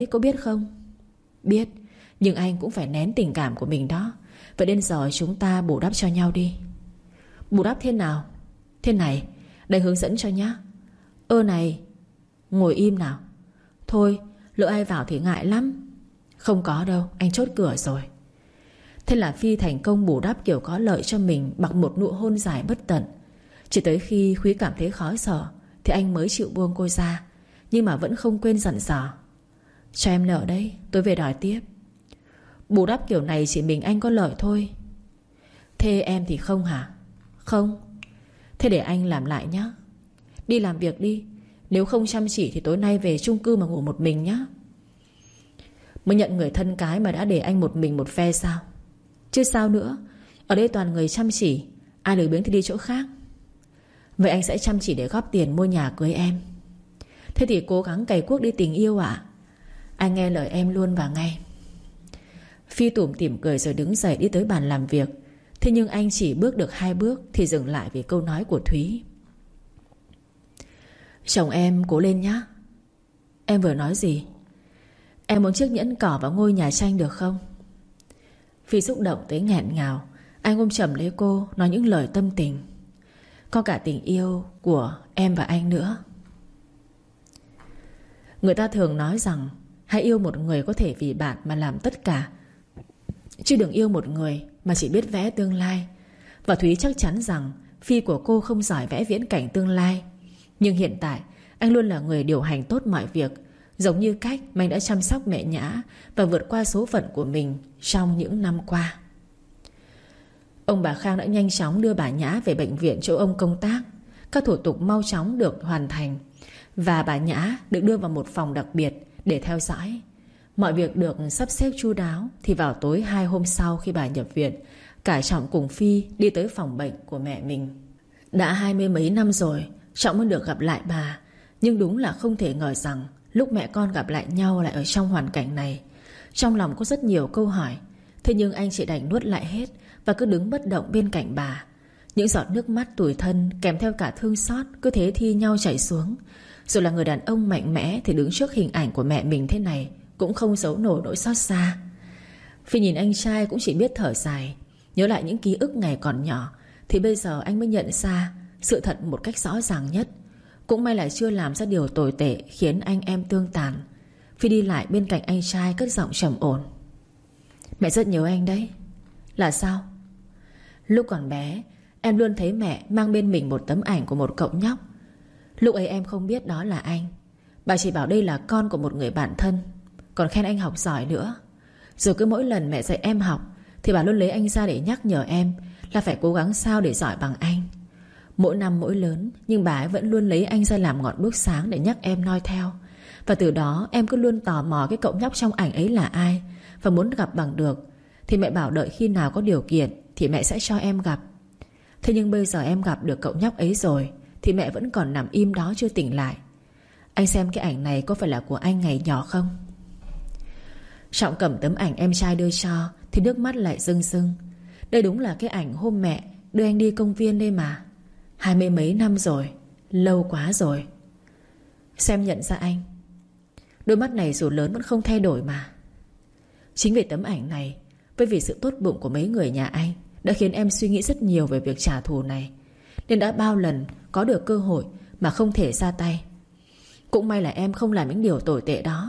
có biết không? Biết, nhưng anh cũng phải nén tình cảm của mình đó. Vậy đến giờ chúng ta bù đắp cho nhau đi. Bù đắp thế nào? Thế này, đây hướng dẫn cho nhá. Này, ngồi im nào. Thôi, lỡ ai vào thì ngại lắm. Không có đâu, anh chốt cửa rồi. Thế là Phi thành công bù đắp kiểu có lợi cho mình bằng một nụ hôn dài bất tận. Chỉ tới khi Khúy cảm thấy khó sở thì anh mới chịu buông cô ra, nhưng mà vẫn không quên dặn dò: cho em nợ đấy, tôi về đòi tiếp. Bù đắp kiểu này chỉ mình anh có lợi thôi. Thế em thì không hả? Không. Thế để anh làm lại nhá. Đi làm việc đi. Nếu không chăm chỉ thì tối nay về chung cư mà ngủ một mình nhá. Mới nhận người thân cái mà đã để anh một mình một phe sao? Chứ sao nữa. Ở đây toàn người chăm chỉ, ai lười biếng thì đi chỗ khác. Vậy anh sẽ chăm chỉ để góp tiền mua nhà cưới em. Thế thì cố gắng cày cuốc đi tình yêu ạ. Anh nghe lời em luôn và ngay. Phi tủm tỉm cười rồi đứng dậy đi tới bàn làm việc. Thế nhưng anh chỉ bước được 2 bước thì dừng lại vì câu nói của Thúy. Chồng em cố lên nhá. Em vừa nói gì? Em muốn chiếc nhẫn cỏ vào ngôi nhà tranh được không? Phi xúc động tới nghẹn ngào. Anh ôm chầm lấy cô, nói những lời tâm tình. Có cả tình yêu của em và anh nữa. Người ta thường nói rằng hãy yêu một người có thể vì bạn mà làm tất cả, chứ đừng yêu một người mà chỉ biết vẽ tương lai. Và Thúy chắc chắn rằng Phi của cô không giỏi vẽ viễn cảnh tương lai. Nhưng hiện tại anh luôn là người điều hành tốt mọi việc, giống như cách mà anh đã chăm sóc mẹ Nhã và vượt qua số phận của mình trong những năm qua. Ông bà Khang đã nhanh chóng đưa bà Nhã về bệnh viện chỗ ông công tác. Các thủ tục mau chóng được hoàn thành và bà Nhã được đưa vào một phòng đặc biệt để theo dõi. Mọi việc được sắp xếp chu đáo. Thì vào tối 2 hôm sau khi bà nhập viện, cả Trọng cùng Phi đi tới phòng bệnh của mẹ mình. Đã 20 mấy năm rồi Trọng mới được gặp lại bà. Nhưng đúng là không thể ngờ rằng lúc mẹ con gặp lại nhau lại ở trong hoàn cảnh này. Trong lòng có rất nhiều câu hỏi. Thế nhưng anh chỉ đành nuốt lại hết và cứ đứng bất động bên cạnh bà. Những giọt nước mắt tủi thân kèm theo cả thương xót cứ thế thi nhau chảy xuống. Rồi là người đàn ông mạnh mẽ thì đứng trước hình ảnh của mẹ mình thế này cũng không giấu nổi nỗi xót xa. Phi nhìn anh trai cũng chỉ biết thở dài. Nhớ lại những ký ức ngày còn nhỏ thì bây giờ anh mới nhận ra sự thật một cách rõ ràng nhất. Cũng may là chưa làm ra điều tồi tệ khiến anh em tương tàn. Phi đi lại bên cạnh anh trai cất giọng trầm ổn: mẹ rất nhớ anh đấy. Là sao? Lúc còn bé em luôn thấy mẹ mang bên mình một tấm ảnh của một cậu nhóc. Lúc ấy em không biết đó là anh. Bà chỉ bảo đây là con của một người bạn thân, còn khen anh học giỏi nữa. Rồi cứ mỗi lần mẹ dạy em học thì bà luôn lấy anh ra để nhắc nhở em là phải cố gắng sao để giỏi bằng anh. Mỗi năm mỗi lớn, nhưng bà ấy vẫn luôn lấy anh ra làm ngọn đuốc sáng để nhắc em noi theo. Và từ đó em cứ luôn tò mò cái cậu nhóc trong ảnh ấy là ai và muốn gặp bằng được. Thì mẹ bảo đợi khi nào có điều kiện thì mẹ sẽ cho em gặp. Thế nhưng bây giờ em gặp được cậu nhóc ấy rồi thì mẹ vẫn còn nằm im đó chưa tỉnh lại. Anh xem cái ảnh này có phải là của anh ngày nhỏ không? Trọng cầm tấm ảnh em trai đưa cho thì nước mắt lại rưng rưng. Đây đúng là cái ảnh hôm mẹ đưa anh đi công viên đây mà. 20 mấy năm rồi, lâu quá rồi. Xem nhận ra anh. Đôi mắt này dù lớn vẫn không thay đổi mà. Chính vì tấm ảnh này, với vì sự tốt bụng của mấy người nhà anh, đã khiến em suy nghĩ rất nhiều về việc trả thù này. Nên đã bao lần có được cơ hội mà không thể ra tay. Cũng may là em không làm những điều tồi tệ đó.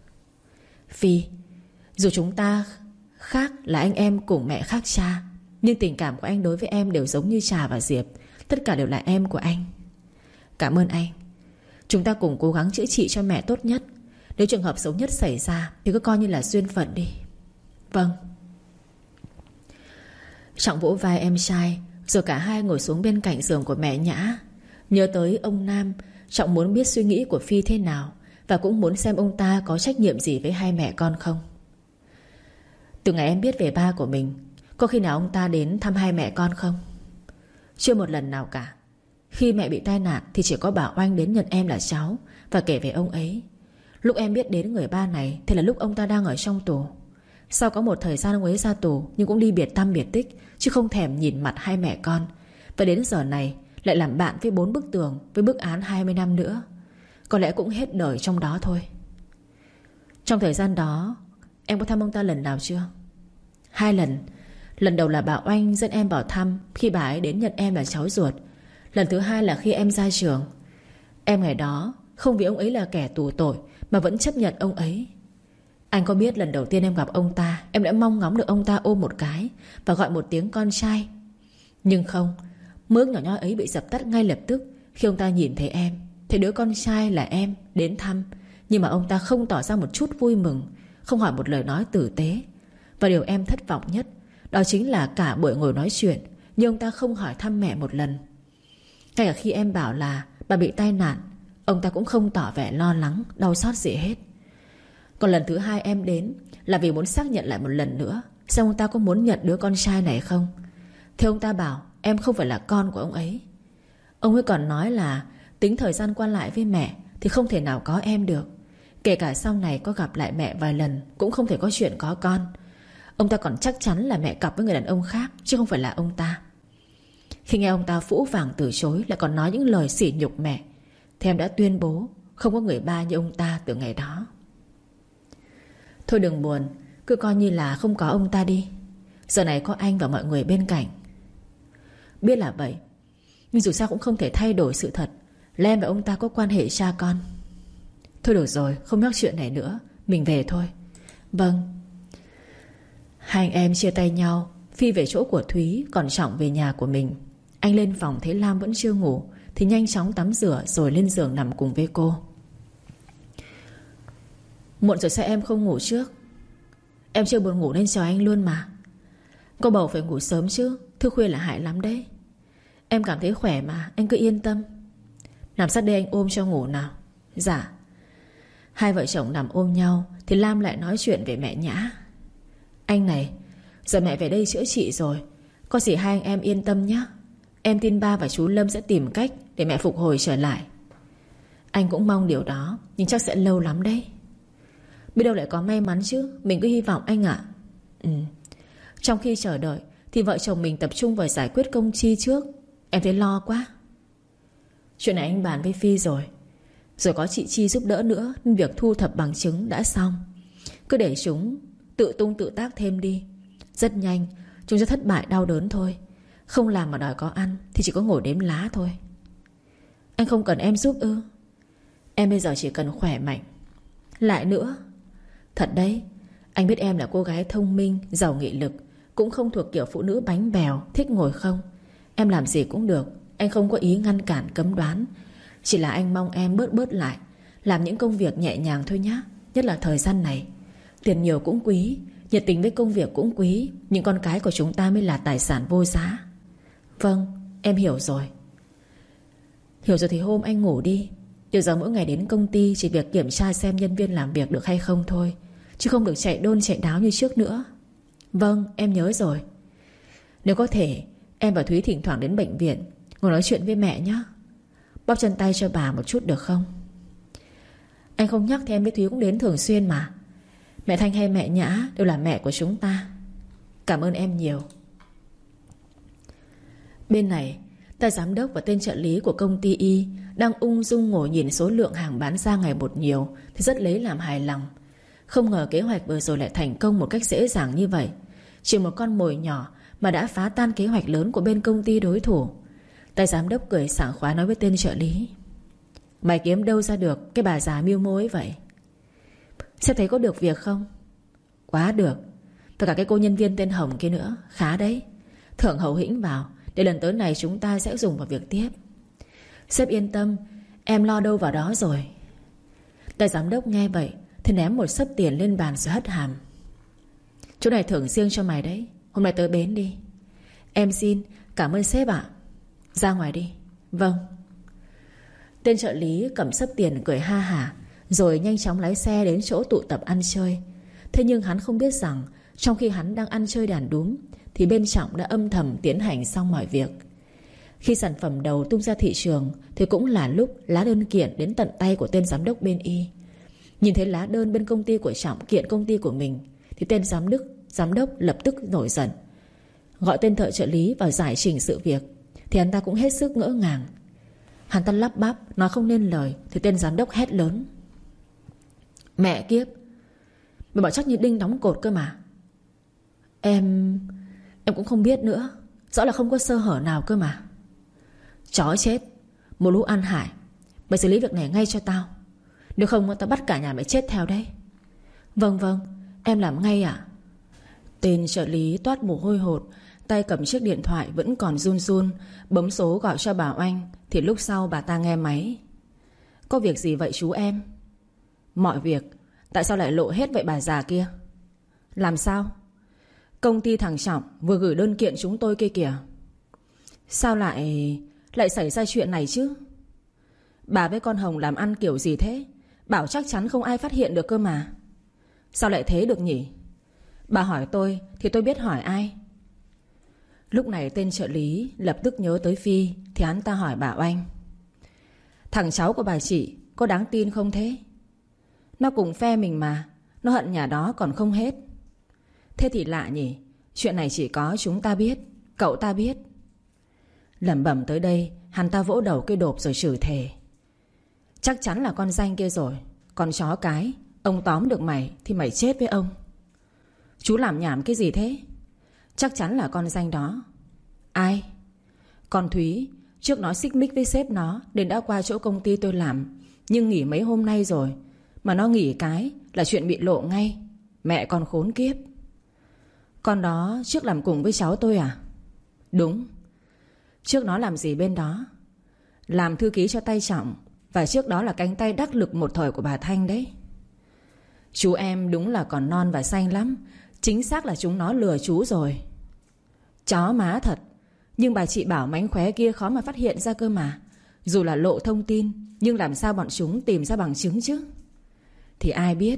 Phi, dù chúng ta khác là anh em cùng mẹ khác cha, nhưng tình cảm của anh đối với em đều giống như Trà và Diệp. Tất cả đều là em của anh. Cảm ơn anh. Chúng ta cùng cố gắng chữa trị cho mẹ tốt nhất. Nếu trường hợp xấu nhất xảy ra thì cứ coi như là duyên phận đi. Vâng. Trọng vỗ vai em trai, rồi cả hai ngồi xuống bên cạnh giường của mẹ Nhã. Nhớ tới ông Nam, Trọng muốn biết suy nghĩ của Phi thế nào, và cũng muốn xem ông ta có trách nhiệm gì với hai mẹ con không. Từ ngày em biết về ba của mình, có khi nào ông ta đến thăm hai mẹ con không? Chưa một lần nào cả. Khi mẹ bị tai nạn thì chỉ có bảo Oanh đến nhận em là cháu và kể về ông ấy. Lúc em biết đến người ba này thì là lúc ông ta đang ở trong tù. Sau có một thời gian ông ấy ra tù, nhưng cũng đi biệt tăm biệt tích, chứ không thèm nhìn mặt hai mẹ con. Và đến giờ này lại làm bạn với 4 bức tường, với bức án 20 năm nữa. Có lẽ cũng hết đời trong đó thôi. Trong thời gian đó em có thăm ông ta lần nào chưa? 2 lần. Lần đầu là bà Oanh dẫn em vào thăm khi bà ấy đến nhận em là cháu ruột. Lần thứ 2 là khi em ra trường. Em ngày đó không vì ông ấy là kẻ tù tội mà vẫn chấp nhận ông ấy. Anh có biết lần đầu tiên em gặp ông ta, em đã mong ngóng được ông ta ôm một cái và gọi một tiếng con trai. Nhưng không, mơ ước nhỏ nhoi ấy bị dập tắt ngay lập tức khi ông ta nhìn thấy em, thấy đứa con trai là em đến thăm. Nhưng mà ông ta không tỏ ra một chút vui mừng, không hỏi một lời nói tử tế. Và điều em thất vọng nhất, đó chính là cả buổi ngồi nói chuyện, nhưng ông ta không hỏi thăm mẹ một lần. Ngay cả khi em bảo là bà bị tai nạn, ông ta cũng không tỏ vẻ lo lắng, đau xót gì hết. Còn lần thứ 2 em đến là vì muốn xác nhận lại một lần nữa xem ông ta có muốn nhận đứa con trai này không. Thì ông ta bảo em không phải là con của ông ấy. Ông ấy còn nói là tính thời gian qua lại với mẹ thì không thể nào có em được. Kể cả sau này có gặp lại mẹ vài lần cũng không thể có chuyện có con. Ông ta còn chắc chắn là mẹ cặp với người đàn ông khác chứ không phải là ông ta. Khi nghe ông ta phũ phàng từ chối, lại còn nói những lời sỉ nhục mẹ, thì em đã tuyên bố không có người ba như ông ta từ ngày đó. Thôi đừng buồn, cứ coi như là không có ông ta đi. Giờ này có anh và mọi người bên cạnh. Biết là vậy, nhưng dù sao cũng không thể thay đổi sự thật là em và ông ta có quan hệ cha con. Thôi được rồi, không nhắc chuyện này nữa, mình về thôi. Vâng. Hai anh em chia tay nhau. Phi về chỗ của Thúy, còn Trọng về nhà của mình. Anh lên phòng thấy Lam vẫn chưa ngủ thì nhanh chóng tắm rửa rồi lên giường nằm cùng với cô. Muộn rồi sao em không ngủ trước? Em chưa buồn ngủ nên chờ anh luôn mà. Cô bầu phải ngủ sớm chứ, thức khuya là hại lắm đấy. Em cảm thấy khỏe mà, anh cứ yên tâm. Nằm sát đây anh ôm cho ngủ nào. Dạ. Hai vợ chồng nằm ôm nhau thì Lam lại nói chuyện về mẹ Nhã. Anh này, giờ mẹ về đây chữa trị rồi, có gì hai anh em yên tâm nhé. Em tin ba và chú Lâm sẽ tìm cách để mẹ phục hồi trở lại. Anh cũng mong điều đó, nhưng chắc sẽ lâu lắm đấy. Biết đâu lại có may mắn chứ, mình cứ hy vọng anh ạ. Trong khi chờ đợi thì vợ chồng mình tập trung vào giải quyết công ty trước. Em thấy lo quá. Chuyện này anh bàn với Phi rồi có chị Chi giúp đỡ nữa, nên việc thu thập bằng chứng đã xong. Cứ để chúng tự tung tự tác thêm đi. Rất nhanh chúng sẽ thất bại đau đớn thôi. Không làm mà đòi có ăn thì chỉ có ngồi đếm lá thôi. Anh không cần em giúp ư? Em bây giờ chỉ cần khỏe mạnh. Lại nữa, thật đấy, anh biết em là cô gái thông minh, giàu nghị lực, cũng không thuộc kiểu phụ nữ bánh bèo, thích ngồi không. Em làm gì cũng được, anh không có ý ngăn cản cấm đoán. Chỉ là anh mong em bớt lại, làm những công việc nhẹ nhàng thôi nhá. Nhất là thời gian này, tiền nhiều cũng quý, nhiệt tình với công việc cũng quý, nhưng con cái của chúng ta mới là tài sản vô giá. Vâng, em hiểu rồi. Hiểu rồi thì hôm anh ngủ đi. Từ giờ mỗi ngày đến công ty chỉ việc kiểm tra xem nhân viên làm việc được hay không thôi, chứ không được chạy đôn chạy đáo như trước nữa. Vâng, em nhớ rồi. Nếu có thể, em và Thúy thỉnh thoảng đến bệnh viện ngồi nói chuyện với mẹ nhé. Bóp chân tay cho bà một chút được không? Anh không nhắc thì em với Thúy cũng đến thường xuyên mà. Mẹ Thanh hay mẹ Nhã đều là mẹ của chúng ta. Cảm ơn em nhiều. Bên này, ta giám đốc và tên trợ lý của công ty Y đang ung dung ngồi nhìn số lượng hàng bán ra ngày một nhiều thì rất lấy làm hài lòng. Không ngờ kế hoạch vừa rồi lại thành công một cách dễ dàng như vậy. Chỉ một con mồi nhỏ mà đã phá tan kế hoạch lớn của bên công ty đối thủ. Tay giám đốc cười sảng khoái nói với tên trợ lý: Mày kiếm đâu ra được cái bà già mưu mô ấy vậy? Sẽ thấy có được việc không? Quá được. Và cả cái cô nhân viên tên Hồng kia nữa. Khá đấy. Thưởng hậu hĩnh vào, để lần tới này chúng ta sẽ dùng vào việc tiếp. Sếp yên tâm, em lo đâu vào đó rồi. Tay giám đốc nghe vậy thì ném một xấp tiền lên bàn rồi hất hàm: Chỗ này thưởng riêng cho mày đấy, hôm nay tới bến đi. Em xin, cảm ơn sếp ạ. Ra ngoài đi. Vâng. Tên trợ lý cầm xấp tiền cười ha hả, rồi nhanh chóng lái xe đến chỗ tụ tập ăn chơi. Thế nhưng hắn không biết rằng trong khi hắn đang ăn chơi đàn đúm thì bên Trọng đã âm thầm tiến hành xong mọi việc. Khi sản phẩm đầu tung ra thị trường thì cũng là lúc lá đơn kiện đến tận tay của tên giám đốc bên Y. Nhìn thấy lá đơn bên công ty của Trọng kiện công ty của mình thì tên giám đốc lập tức nổi giận. Gọi tên thợ trợ lý vào giải trình sự việc thì hắn ta cũng hết sức ngỡ ngàng. Hắn ta lắp bắp nói không nên lời thì tên giám đốc hét lớn: Mẹ kiếp, Mày bảo chắc như đinh đóng cột cơ mà. Em cũng không biết nữa. Rõ là không có sơ hở nào cơ mà. Chó chết, một lũ ăn hại. Mày xử lý việc này ngay cho tao. Nếu không tao bắt cả nhà mày chết theo đấy. Vâng vâng, em làm ngay ạ. Tên trợ lý toát mồ hôi hột, tay cầm chiếc điện thoại vẫn còn run run, bấm số gọi cho bà Oanh. Thì lúc sau bà ta nghe máy. Có việc gì vậy chú em? Mọi việc. Tại sao lại lộ hết vậy bà già kia? Làm sao? Công ty thằng Trọng vừa gửi đơn kiện chúng tôi kia kìa. Sao lại xảy ra chuyện này chứ? Bà với con Hồng làm ăn kiểu gì thế? Bảo chắc chắn không ai phát hiện được cơ mà. Sao lại thế được nhỉ? Bà hỏi tôi thì tôi biết hỏi ai. Lúc này tên trợ lý lập tức nhớ tới Phi. Thì hắn ta hỏi bà Oanh: thằng cháu của bà chị có đáng tin không thế? Nó cùng phe mình mà. Nó hận nhà đó còn không hết. Thế thì lạ nhỉ. Chuyện này chỉ có chúng ta biết, cậu ta biết. Lẩm bẩm tới đây, hắn ta vỗ đầu cái đột rồi chửi thề: chắc chắn là con danh kia rồi. Con chó cái, ông tóm được mày thì mày chết với ông. Chú làm nhảm cái gì thế? Chắc chắn là con danh đó. Ai? Con Thúy. Trước nó xích mích với sếp nó nên đã qua chỗ công ty tôi làm. Nhưng nghỉ mấy hôm nay rồi. Mà nó nghỉ cái là chuyện bị lộ ngay. Mẹ con khốn kiếp. Con đó trước làm cùng với cháu tôi à? Đúng. Trước nó làm gì bên đó? Làm thư ký cho tay Trọng. Và trước đó là cánh tay đắc lực một thời của bà Thanh đấy. Chú em đúng là còn non và xanh lắm. Chính xác là chúng nó lừa chú rồi. Chó má thật. Nhưng bà chị bảo mánh khóe kia khó mà phát hiện ra cơ mà. Dù là lộ thông tin, nhưng làm sao bọn chúng tìm ra bằng chứng chứ? Thì ai biết.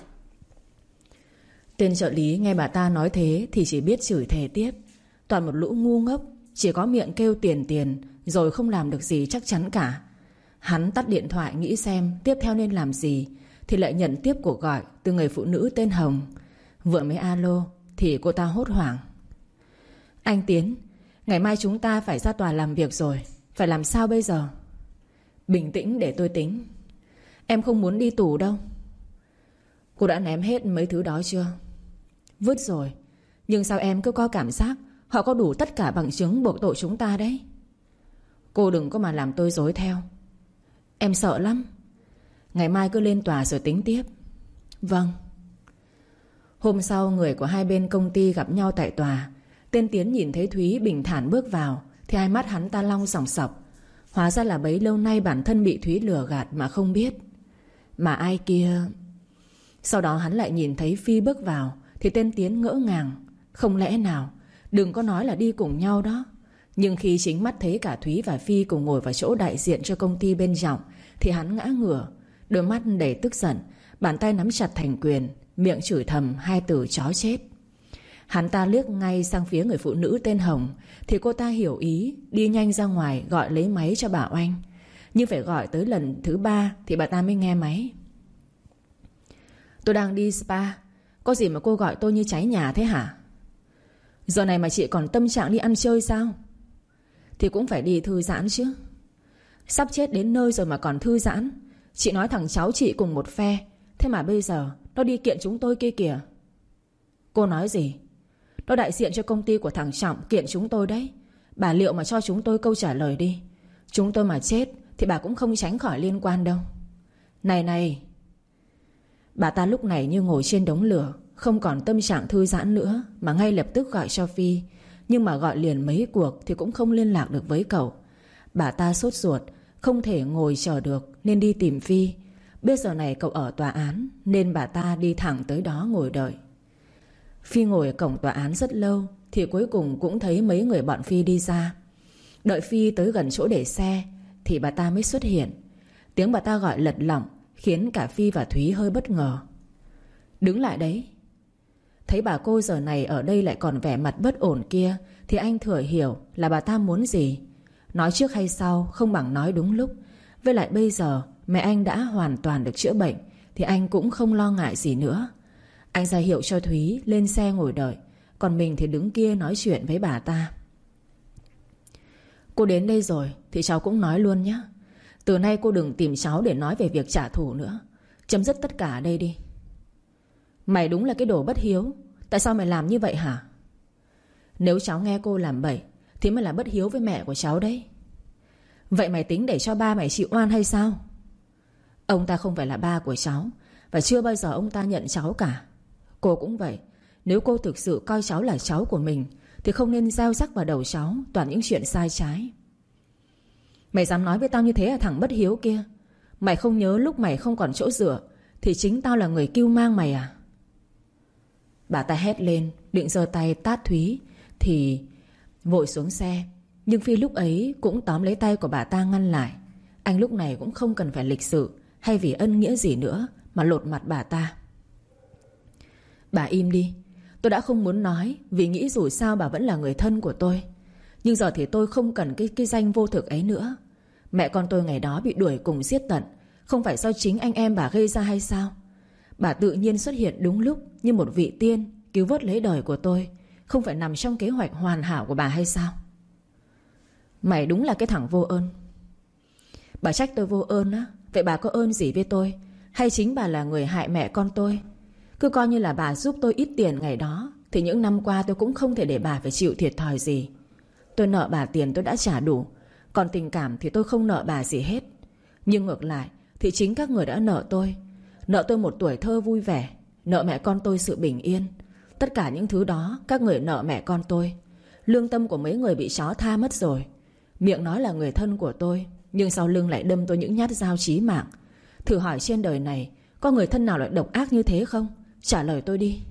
Tên trợ lý nghe bà ta nói thế thì chỉ biết chửi thề tiếp. Toàn một lũ ngu ngốc, chỉ có miệng kêu tiền tiền, rồi không làm được gì chắc chắn cả. Hắn tắt điện thoại nghĩ xem tiếp theo nên làm gì. Thì lại nhận tiếp cuộc gọi từ người phụ nữ tên Hồng. Vừa mới alo thì cô ta hốt hoảng: anh Tiến, ngày mai chúng ta phải ra tòa làm việc rồi. Phải làm sao bây giờ? Bình tĩnh để tôi tính. Em không muốn đi tù đâu. Cô đã ném hết mấy thứ đó chưa? Vứt rồi. Nhưng sao em cứ có cảm giác họ có đủ tất cả bằng chứng buộc tội chúng ta đấy. Cô đừng có mà làm tôi dối theo. Em sợ lắm. Ngày mai cứ lên tòa rồi tính tiếp. Vâng. Hôm sau người của hai bên công ty gặp nhau tại tòa. Tên Tiến nhìn thấy Thúy bình thản bước vào thì hai mắt hắn ta long sòng sọc. Hóa ra là bấy lâu nay bản thân bị Thúy lừa gạt mà không biết. Mà ai kia. Sau đó hắn lại nhìn thấy Phi bước vào thì tên Tiến ngỡ ngàng. Không lẽ nào? Đừng có nói là đi cùng nhau đó. Nhưng khi chính mắt thấy cả Thúy và Phi cùng ngồi vào chỗ đại diện cho công ty bên Trọng thì hắn ngã ngửa, đôi mắt đầy tức giận, bàn tay nắm chặt thành quyền, miệng chửi thầm hai từ chó chết. Hắn ta liếc ngay sang phía người phụ nữ tên Hồng thì cô ta hiểu ý, đi nhanh ra ngoài gọi lấy máy cho bà Oanh. Nhưng phải gọi tới lần thứ 3 thì bà ta mới nghe máy. Tôi đang đi spa. Có gì mà cô gọi tôi như cháy nhà thế hả? Giờ này mà chị còn tâm trạng đi ăn chơi sao? Thì cũng phải đi thư giãn chứ. Sắp chết đến nơi rồi mà còn thư giãn. Chị nói thằng cháu chị cùng một phe. Thế mà bây giờ nó đi kiện chúng tôi kia kìa. Cô nói gì? Nó đại diện cho công ty của thằng Trọng kiện chúng tôi đấy. Bà liệu mà cho chúng tôi câu trả lời đi. Chúng tôi mà chết thì bà cũng không tránh khỏi liên quan đâu. Này này. Bà ta lúc này như ngồi trên đống lửa, không còn tâm trạng thư giãn nữa, mà ngay lập tức gọi cho Phi. Nhưng mà gọi liền mấy cuộc thì cũng không liên lạc được với cậu. Bà ta sốt ruột, không thể ngồi chờ được nên đi tìm Phi. Biết giờ này cậu ở tòa án nên bà ta đi thẳng tới đó ngồi đợi. Phi ngồi ở cổng tòa án rất lâu thì cuối cùng cũng thấy mấy người bọn Phi đi ra. Đợi Phi tới gần chỗ để xe thì bà ta mới xuất hiện. Tiếng bà ta gọi lật lọng khiến cả Phi và Thúy hơi bất ngờ. Đứng lại đấy. Thấy bà cô giờ này ở đây lại còn vẻ mặt bất ổn kia thì anh thừa hiểu là bà ta muốn gì. Nói trước hay sau không bằng nói đúng lúc. Với lại bây giờ mẹ anh đã hoàn toàn được chữa bệnh thì anh cũng không lo ngại gì nữa. Anh ra hiệu cho Thúy lên xe ngồi đợi, còn mình thì đứng kia nói chuyện với bà ta. Cô đến đây rồi thì cháu cũng nói luôn nhé. Từ nay cô đừng tìm cháu để nói về việc trả thù nữa. Chấm dứt tất cả ở đây đi. Mày đúng là cái đồ bất hiếu. Tại sao mày làm như vậy hả? Nếu cháu nghe cô làm bậy thì mới là bất hiếu với mẹ của cháu đấy. Vậy mày tính để cho ba mày chịu oan hay sao? Ông ta không phải là ba của cháu, và chưa bao giờ ông ta nhận cháu cả. Cô cũng vậy. Nếu cô thực sự coi cháu là cháu của mình thì không nên gieo rắc vào đầu cháu toàn những chuyện sai trái. Mày dám nói với tao như thế à thằng bất hiếu kia? Mày không nhớ lúc mày không còn chỗ dựa thì chính tao là người cưu mang mày à? Bà ta hét lên, định giơ tay tát Thúy thì vội xuống xe. Nhưng Phi lúc ấy cũng tóm lấy tay của bà ta ngăn lại. Anh lúc này cũng không cần phải lịch sự hay vì ân nghĩa gì nữa mà lột mặt bà ta. Bà im đi. Tôi đã không muốn nói vì nghĩ dù sao bà vẫn là người thân của tôi. Nhưng giờ thì tôi không cần cái danh vô thực ấy nữa. Mẹ con tôi ngày đó bị đuổi cùng giết tận, không phải do chính anh em bà gây ra hay sao? Bà tự nhiên xuất hiện đúng lúc như một vị tiên cứu vớt lấy đời của tôi, không phải nằm trong kế hoạch hoàn hảo của bà hay sao? Mày đúng là cái thằng vô ơn. Bà trách tôi vô ơn á? Vậy bà có ơn gì với tôi? Hay chính bà là người hại mẹ con tôi? Cứ coi như là bà giúp tôi ít tiền ngày đó thì những năm qua tôi cũng không thể để bà phải chịu thiệt thòi gì. Tôi nợ bà tiền tôi đã trả đủ, còn tình cảm thì tôi không nợ bà gì hết. Nhưng ngược lại thì chính các người đã nợ tôi. Nợ tôi một tuổi thơ vui vẻ, nợ mẹ con tôi sự bình yên. Tất cả những thứ đó các người nợ mẹ con tôi. Lương tâm của mấy người bị chó tha mất rồi. Miệng nói là người thân của tôi, nhưng sau lưng lại đâm tôi những nhát dao chí mạng. Thử hỏi trên đời này có người thân nào lại độc ác như thế không? Trả lời tôi đi.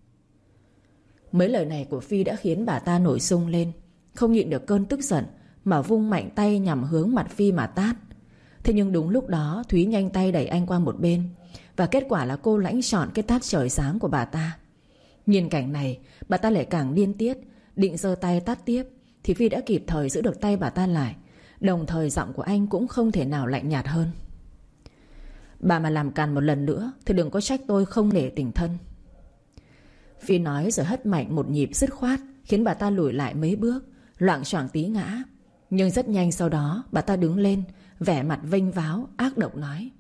Mấy lời này của Phi đã khiến bà ta nổi sung lên, không nhịn được cơn tức giận mà vung mạnh tay nhằm hướng mặt Phi mà tát. Thế nhưng đúng lúc đó Thúy nhanh tay đẩy anh qua một bên, và kết quả là cô lãnh trọn cái tát trời sáng của bà ta. Nhìn cảnh này bà ta lại càng điên tiết, định giơ tay tát tiếp thì Phi đã kịp thời giữ được tay bà ta lại. Đồng thời giọng của anh cũng không thể nào lạnh nhạt hơn. Bà mà làm càn một lần nữa thì đừng có trách tôi không nể tình thân. Phi nói rồi hất mạnh một nhịp dứt khoát, khiến bà ta lùi lại mấy bước, loạng choạng tí ngã. Nhưng rất nhanh sau đó bà ta đứng lên, vẻ mặt vênh váo ác độc nói: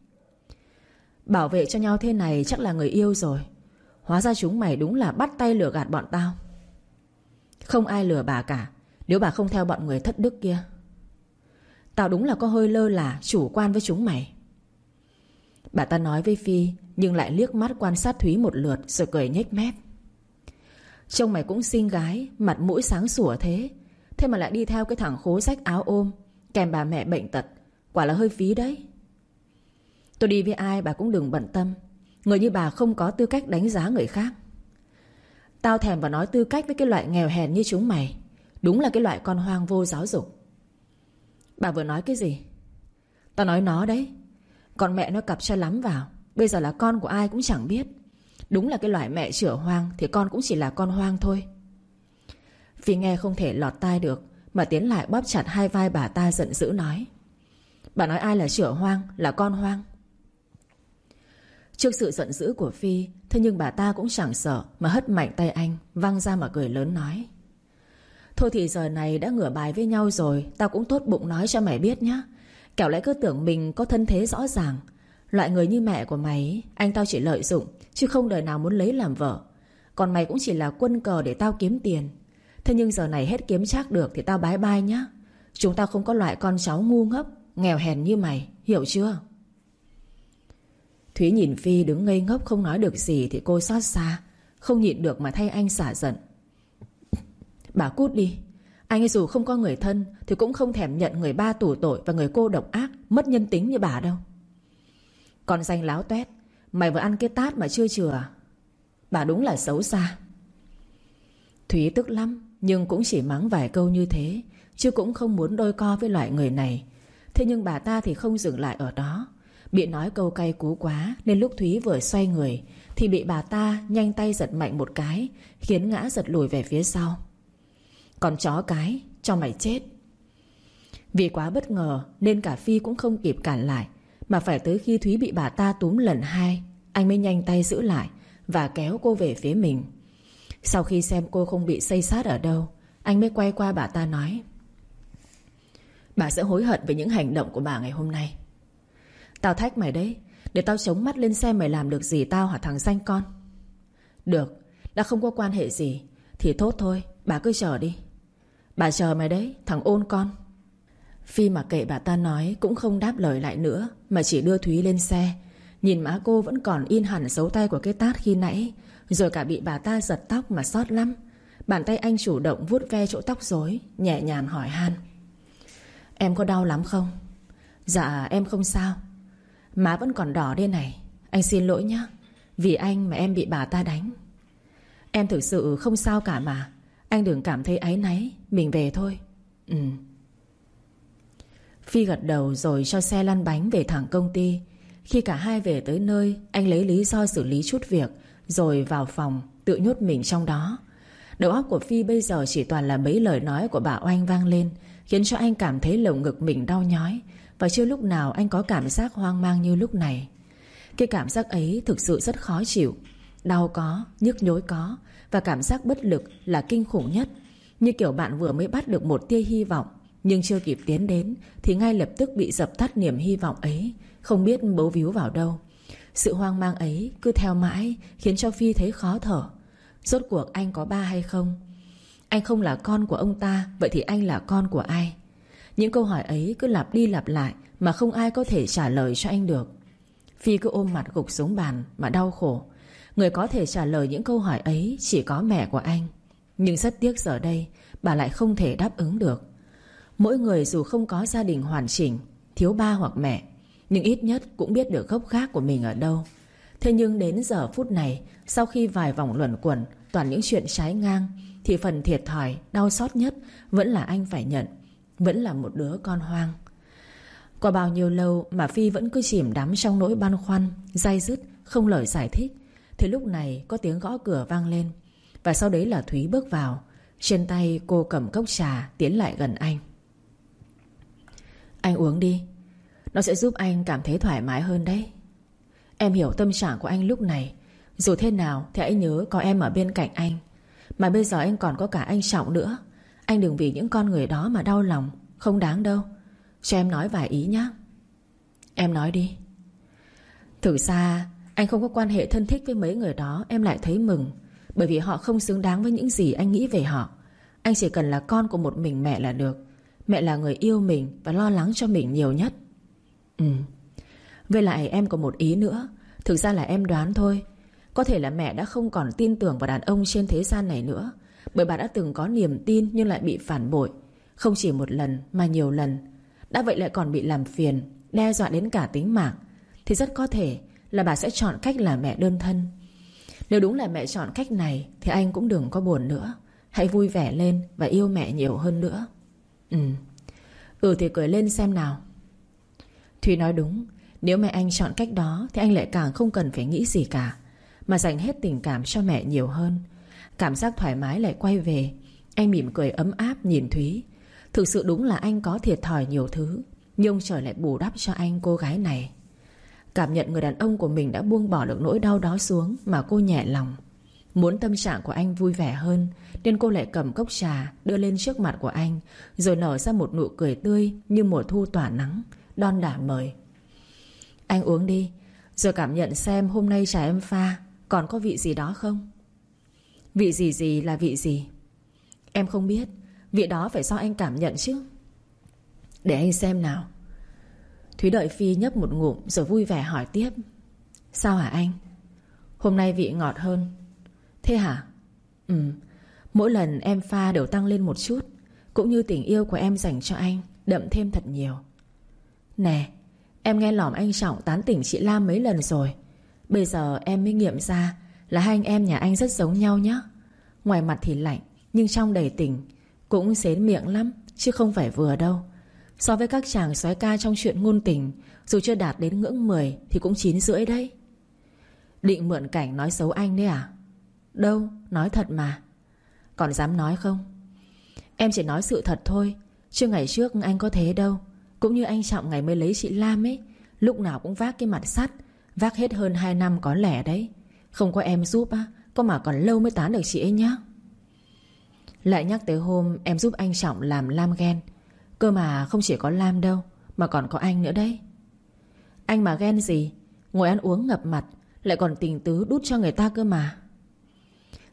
Bảo vệ cho nhau thế này chắc là người yêu rồi. Hóa ra chúng mày đúng là bắt tay lừa gạt bọn tao. Không ai lừa bà cả, nếu bà không theo bọn người thất đức kia. Tao đúng là có hơi lơ là, chủ quan với chúng mày. Bà ta nói với Phi, nhưng lại liếc mắt quan sát Thúy một lượt rồi cười nhếch mép. Trông mày cũng xinh gái, mặt mũi sáng sủa thế, thế mà lại đi theo cái thằng khố rách áo ôm, kèm bà mẹ bệnh tật, quả là hơi phí đấy. Tôi đi với ai bà cũng đừng bận tâm. Người như bà không có tư cách đánh giá người khác. Tao thèm và nói tư cách với cái loại nghèo hèn như chúng mày. Đúng là cái loại con hoang vô giáo dục. Bà vừa nói cái gì? Tao nói nó đấy. Con mẹ nó cặp cho lắm vào, bây giờ là con của ai cũng chẳng biết. Đúng là cái loại mẹ chửa hoang thì con cũng chỉ là con hoang thôi. Phi nghe không thể lọt tai được mà tiến lại bóp chặt hai vai bà ta giận dữ nói: Bà nói ai là chửa hoang, là con hoang? Trước sự giận dữ của Phi, thế nhưng bà ta cũng chẳng sợ mà hất mạnh tay anh, văng ra mà cười lớn nói: Thôi thì giờ này đã ngửa bài với nhau rồi, tao cũng tốt bụng nói cho mày biết nhá. Kẻo lại cứ tưởng mình có thân thế rõ ràng. Loại người như mẹ của mày, anh tao chỉ lợi dụng, chứ không đời nào muốn lấy làm vợ. Còn mày cũng chỉ là quân cờ để tao kiếm tiền. Thế nhưng giờ này hết kiếm chắc được thì tao bái bai nhá. Chúng tao không có loại con cháu ngu ngốc, nghèo hèn như mày, hiểu chưa? Thúy nhìn Phi đứng ngây ngốc không nói được gì thì cô xót xa, không nhịn được mà thay anh xả giận. Bà cút đi. Anh ấy dù không có người thân thì cũng không thèm nhận người ba tù tội và người cô độc ác, mất nhân tính như bà đâu. Con danh láo toét, mày vừa ăn cái tát mà chưa chừa à? Bà đúng là xấu xa. Thúy tức lắm, nhưng cũng chỉ mắng vài câu như thế, chứ cũng không muốn đôi co với loại người này. Thế nhưng bà ta thì không dừng lại ở đó. Bị nói câu cay cú quá nên lúc Thúy vừa xoay người thì bị bà ta nhanh tay giật mạnh một cái, khiến ngã giật lùi về phía sau. Còn chó cái, cho mày chết. Vì quá bất ngờ nên cả Phi cũng không kịp cản lại, mà phải tới khi Thúy bị bà ta túm lần hai, anh mới nhanh tay giữ lại và kéo cô về phía mình. Sau khi xem cô không bị xây xát ở đâu, anh mới quay qua bà ta nói: Bà sẽ hối hận về những hành động của bà ngày hôm nay. Tao thách mày đấy, để tao chống mắt lên xem mày làm được gì tao hả thằng danh con. Được, đã không có quan hệ gì thì tốt thôi, bà cứ chờ đi. Bà chờ mày đấy, thằng ôn con. Phi mặc kệ bà ta nói, cũng không đáp lời lại nữa, mà chỉ đưa Thúy lên xe. Nhìn má cô vẫn còn in hẳn dấu tay của cái tát khi nãy, rồi cả bị bà ta giật tóc mà xót lắm. Bàn tay anh chủ động vuốt ve chỗ tóc rối, nhẹ nhàng hỏi han: Em có đau lắm không? Dạ em không sao. Má vẫn còn đỏ đây này. Anh xin lỗi nhá, vì anh mà em bị bà ta đánh. Em thực sự không sao cả mà. Anh đừng cảm thấy áy náy. Mình về thôi. Phi gật đầu rồi cho xe lăn bánh về thẳng công ty. Khi cả hai về tới nơi, anh lấy lý do xử lý chút việc, rồi vào phòng tự nhốt mình trong đó. Đầu óc của Phi bây giờ chỉ toàn là mấy lời nói của bà Oanh vang lên, khiến cho anh cảm thấy lồng ngực mình đau nhói. Và chưa lúc nào anh có cảm giác hoang mang như lúc này. Cái cảm giác ấy thực sự rất khó chịu. Đau có, nhức nhối có, và cảm giác bất lực là kinh khủng nhất. Như kiểu bạn vừa mới bắt được một tia hy vọng, nhưng chưa kịp tiến đến thì ngay lập tức bị dập tắt niềm hy vọng ấy, không biết bấu víu vào đâu. Sự hoang mang ấy cứ theo mãi, khiến cho Phi thấy khó thở. Rốt cuộc anh có ba hay không? Anh không là con của ông ta, vậy thì anh là con của ai? Những câu hỏi ấy cứ lặp đi lặp lại, mà không ai có thể trả lời cho anh được. Phi cứ ôm mặt gục xuống bàn mà đau khổ. Người có thể trả lời những câu hỏi ấy chỉ có mẹ của anh. Nhưng rất tiếc giờ đây bà lại không thể đáp ứng được. Mỗi người dù không có gia đình hoàn chỉnh, thiếu ba hoặc mẹ, nhưng ít nhất cũng biết được gốc gác của mình ở đâu. Thế nhưng đến giờ phút này, sau khi vài vòng luẩn quẩn toàn những chuyện trái ngang, thì phần thiệt thòi, đau xót nhất vẫn là anh phải nhận. Vẫn là một đứa con hoang. Qua bao nhiêu lâu mà Phi vẫn cứ chìm đắm trong nỗi băn khoăn, day dứt, không lời giải thích, thì lúc này có tiếng gõ cửa vang lên. Và sau đấy là Thúy bước vào. Trên tay cô cầm cốc trà, tiến lại gần anh. Anh uống đi, nó sẽ giúp anh cảm thấy thoải mái hơn đấy. Em hiểu tâm trạng của anh lúc này. Dù thế nào thì hãy nhớ có em ở bên cạnh anh. Mà bây giờ anh còn có cả anh Trọng nữa. Anh đừng vì những con người đó mà đau lòng. Không đáng đâu. Cho em nói vài ý nhé. Em nói đi. Thực ra anh không có quan hệ thân thích với mấy người đó, em lại thấy mừng. Bởi vì họ không xứng đáng với những gì anh nghĩ về họ. Anh chỉ cần là con của một mình mẹ là được. Mẹ là người yêu mình và lo lắng cho mình nhiều nhất. Với lại em có một ý nữa. Thực ra là em đoán thôi. Có thể là mẹ đã không còn tin tưởng vào đàn ông trên thế gian này nữa. Bởi bà đã từng có niềm tin nhưng lại bị phản bội. Không chỉ một lần mà nhiều lần. Đã vậy lại còn bị làm phiền, đe dọa đến cả tính mạng. Thì rất có thể là bà sẽ chọn cách là mẹ đơn thân. Nếu đúng là mẹ chọn cách này thì anh cũng đừng có buồn nữa. Hãy vui vẻ lên và yêu mẹ nhiều hơn nữa. Thì cười lên xem nào. Thùy nói đúng. Nếu mẹ anh chọn cách đó thì anh lại càng không cần phải nghĩ gì cả, mà dành hết tình cảm cho mẹ nhiều hơn. Cảm giác thoải mái lại quay về. Anh mỉm cười ấm áp nhìn Thúy. Thực sự đúng là anh có thiệt thòi nhiều thứ, nhưng ông trời lại bù đắp cho anh cô gái này. Cảm nhận người đàn ông của mình đã buông bỏ được nỗi đau đó xuống, mà cô nhẹ lòng. Muốn tâm trạng của anh vui vẻ hơn, nên cô lại cầm cốc trà đưa lên trước mặt của anh, rồi nở ra một nụ cười tươi như mùa thu tỏa nắng, đon đả mời. Anh uống đi, rồi cảm nhận xem hôm nay trà em pha còn có vị gì đó không. Vị gì là vị gì? Em không biết. Vị đó phải do anh cảm nhận chứ. Để anh xem nào. Thúy đợi Phi nhấp một ngụm rồi vui vẻ hỏi tiếp. Sao hả anh? Hôm nay vị ngọt hơn. Thế hả? Mỗi lần em pha đều tăng lên một chút. Cũng như tình yêu của em dành cho anh đậm thêm thật nhiều. Nè, em nghe lỏm anh Trọng tán tỉnh chị Lam mấy lần rồi. Bây giờ em mới nghiệm ra là hai anh em nhà anh rất giống nhau nhá. Ngoài mặt thì lạnh, nhưng trong đầy tình. Cũng xến miệng lắm, chứ không phải vừa đâu. So với các chàng soái ca trong chuyện ngôn tình, dù chưa đạt đến ngưỡng 10 thì cũng 9,5 đấy. Định mượn cảnh nói xấu anh đấy à? Đâu, nói thật mà. Còn dám nói không? Em chỉ nói sự thật thôi, chứ ngày trước anh có thế đâu. Cũng như anh Trọng ngày mới lấy chị Lam ấy, lúc nào cũng vác cái mặt sắt. Vác hết hơn 2 năm có lẽ đấy. Không có em giúp á, có mà còn lâu mới tán được chị ấy nhá. Lại nhắc tới hôm em giúp anh Trọng làm Lam ghen. Cơ mà không chỉ có Lam đâu, mà còn có anh nữa đấy. Anh mà ghen gì? Ngồi ăn uống ngập mặt, lại còn tình tứ đút cho người ta cơ mà.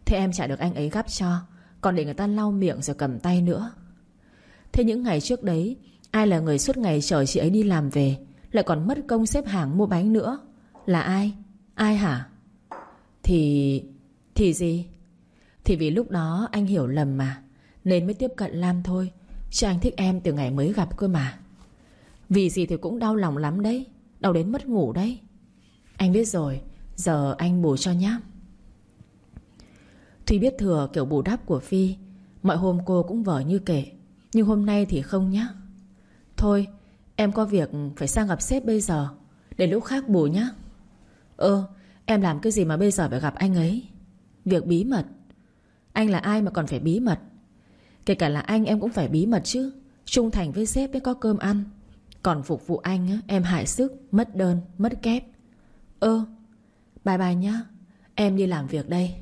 Thế em chả được anh ấy gắp cho, còn để người ta lau miệng rồi cầm tay nữa. Thế những ngày trước đấy, ai là người suốt ngày chờ chị ấy đi làm về, lại còn mất công xếp hàng mua bánh nữa? Là ai? Ai hả? Thì gì? Thì vì lúc đó anh hiểu lầm mà, nên mới tiếp cận Lam thôi. Chứ anh thích em từ ngày mới gặp cơ mà. Vì gì thì cũng đau lòng lắm đấy, đau đến mất ngủ đấy. Anh biết rồi, giờ anh bù cho nhá. Thùy biết thừa kiểu bù đắp của Phi. Mọi hôm cô cũng vờ như kể, nhưng hôm nay thì không nhá. Thôi em có việc phải sang gặp sếp bây giờ, để lúc khác bù nhá. Em làm cái gì mà bây giờ phải gặp anh ấy? Việc bí mật. Anh là ai mà còn phải bí mật? Kể cả là anh em cũng phải bí mật chứ. Trung thành với sếp mới có cơm ăn. Còn phục vụ anh á, em hại sức, mất đơn, mất kép. Bye bye nhá, em đi làm việc đây.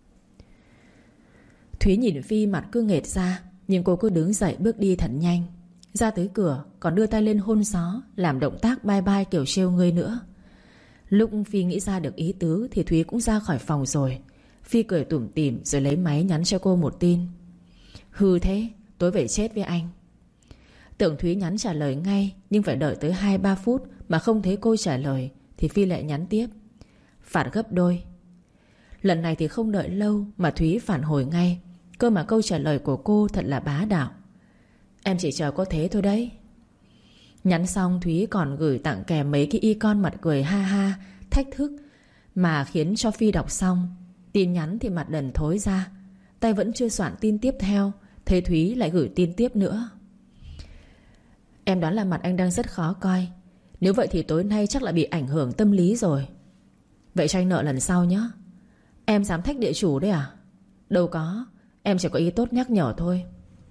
Thúy nhìn Phi mặt cứ nghệt ra, nhưng cô cứ đứng dậy bước đi thật nhanh. Ra tới cửa còn đưa tay lên hôn gió, làm động tác bye bye kiểu trêu ngươi nữa. Lúc Phi nghĩ ra được ý tứ thì Thúy cũng ra khỏi phòng rồi. Phi cười tủm tỉm rồi lấy máy nhắn cho cô một tin. Hư thế, tối về chết với anh. Tưởng Thúy nhắn trả lời ngay, nhưng phải đợi tới 2-3 phút mà không thấy cô trả lời thì Phi lại nhắn tiếp. Phạt gấp đôi. Lần này thì không đợi lâu mà Thúy phản hồi ngay. Cơ mà câu trả lời của cô thật là bá đạo. Em chỉ chờ có thế thôi đấy. Nhắn xong Thúy còn gửi tặng kèm mấy cái icon mặt cười ha ha, thách thức, mà khiến cho Phi đọc xong. Tin nhắn thì mặt đần thối ra. Tay vẫn chưa soạn tin tiếp theo, thế Thúy lại gửi tin tiếp nữa. Em đoán là mặt anh đang rất khó coi. Nếu vậy thì tối nay chắc là bị ảnh hưởng tâm lý rồi. Vậy cho anh nợ lần sau nhé. Em dám thách địa chủ đấy à? Đâu có, em chỉ có ý tốt nhắc nhở thôi.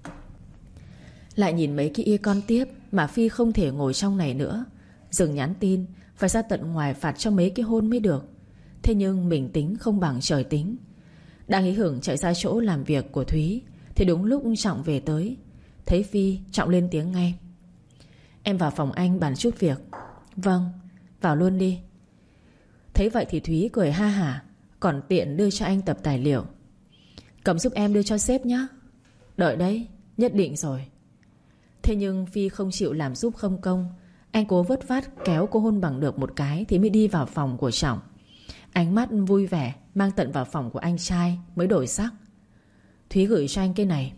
Lại nhìn mấy cái icon tiếp mà Phi không thể ngồi trong này nữa. Dừng nhắn tin, phải ra tận ngoài phạt cho mấy cái hôn mới được. Thế nhưng mình tính không bằng trời tính. Đang hí hửng chạy ra chỗ làm việc của Thúy thì đúng lúc Trọng về tới. Thấy Phi, Trọng lên tiếng ngay. Em vào phòng anh bàn chút việc. Vâng, vào luôn đi. Thấy vậy thì Thúy cười ha hả, còn tiện đưa cho anh tập tài liệu. Cầm giúp em đưa cho sếp nhé. Đợi đấy, nhất định rồi. Thế nhưng Phi không chịu làm giúp không công. Anh cố vớt vát kéo cô hôn bằng được một cái thì mới đi vào phòng của Trọng. Ánh mắt vui vẻ mang tận vào phòng của anh trai mới đổi sắc. Thúy gửi cho anh cái này.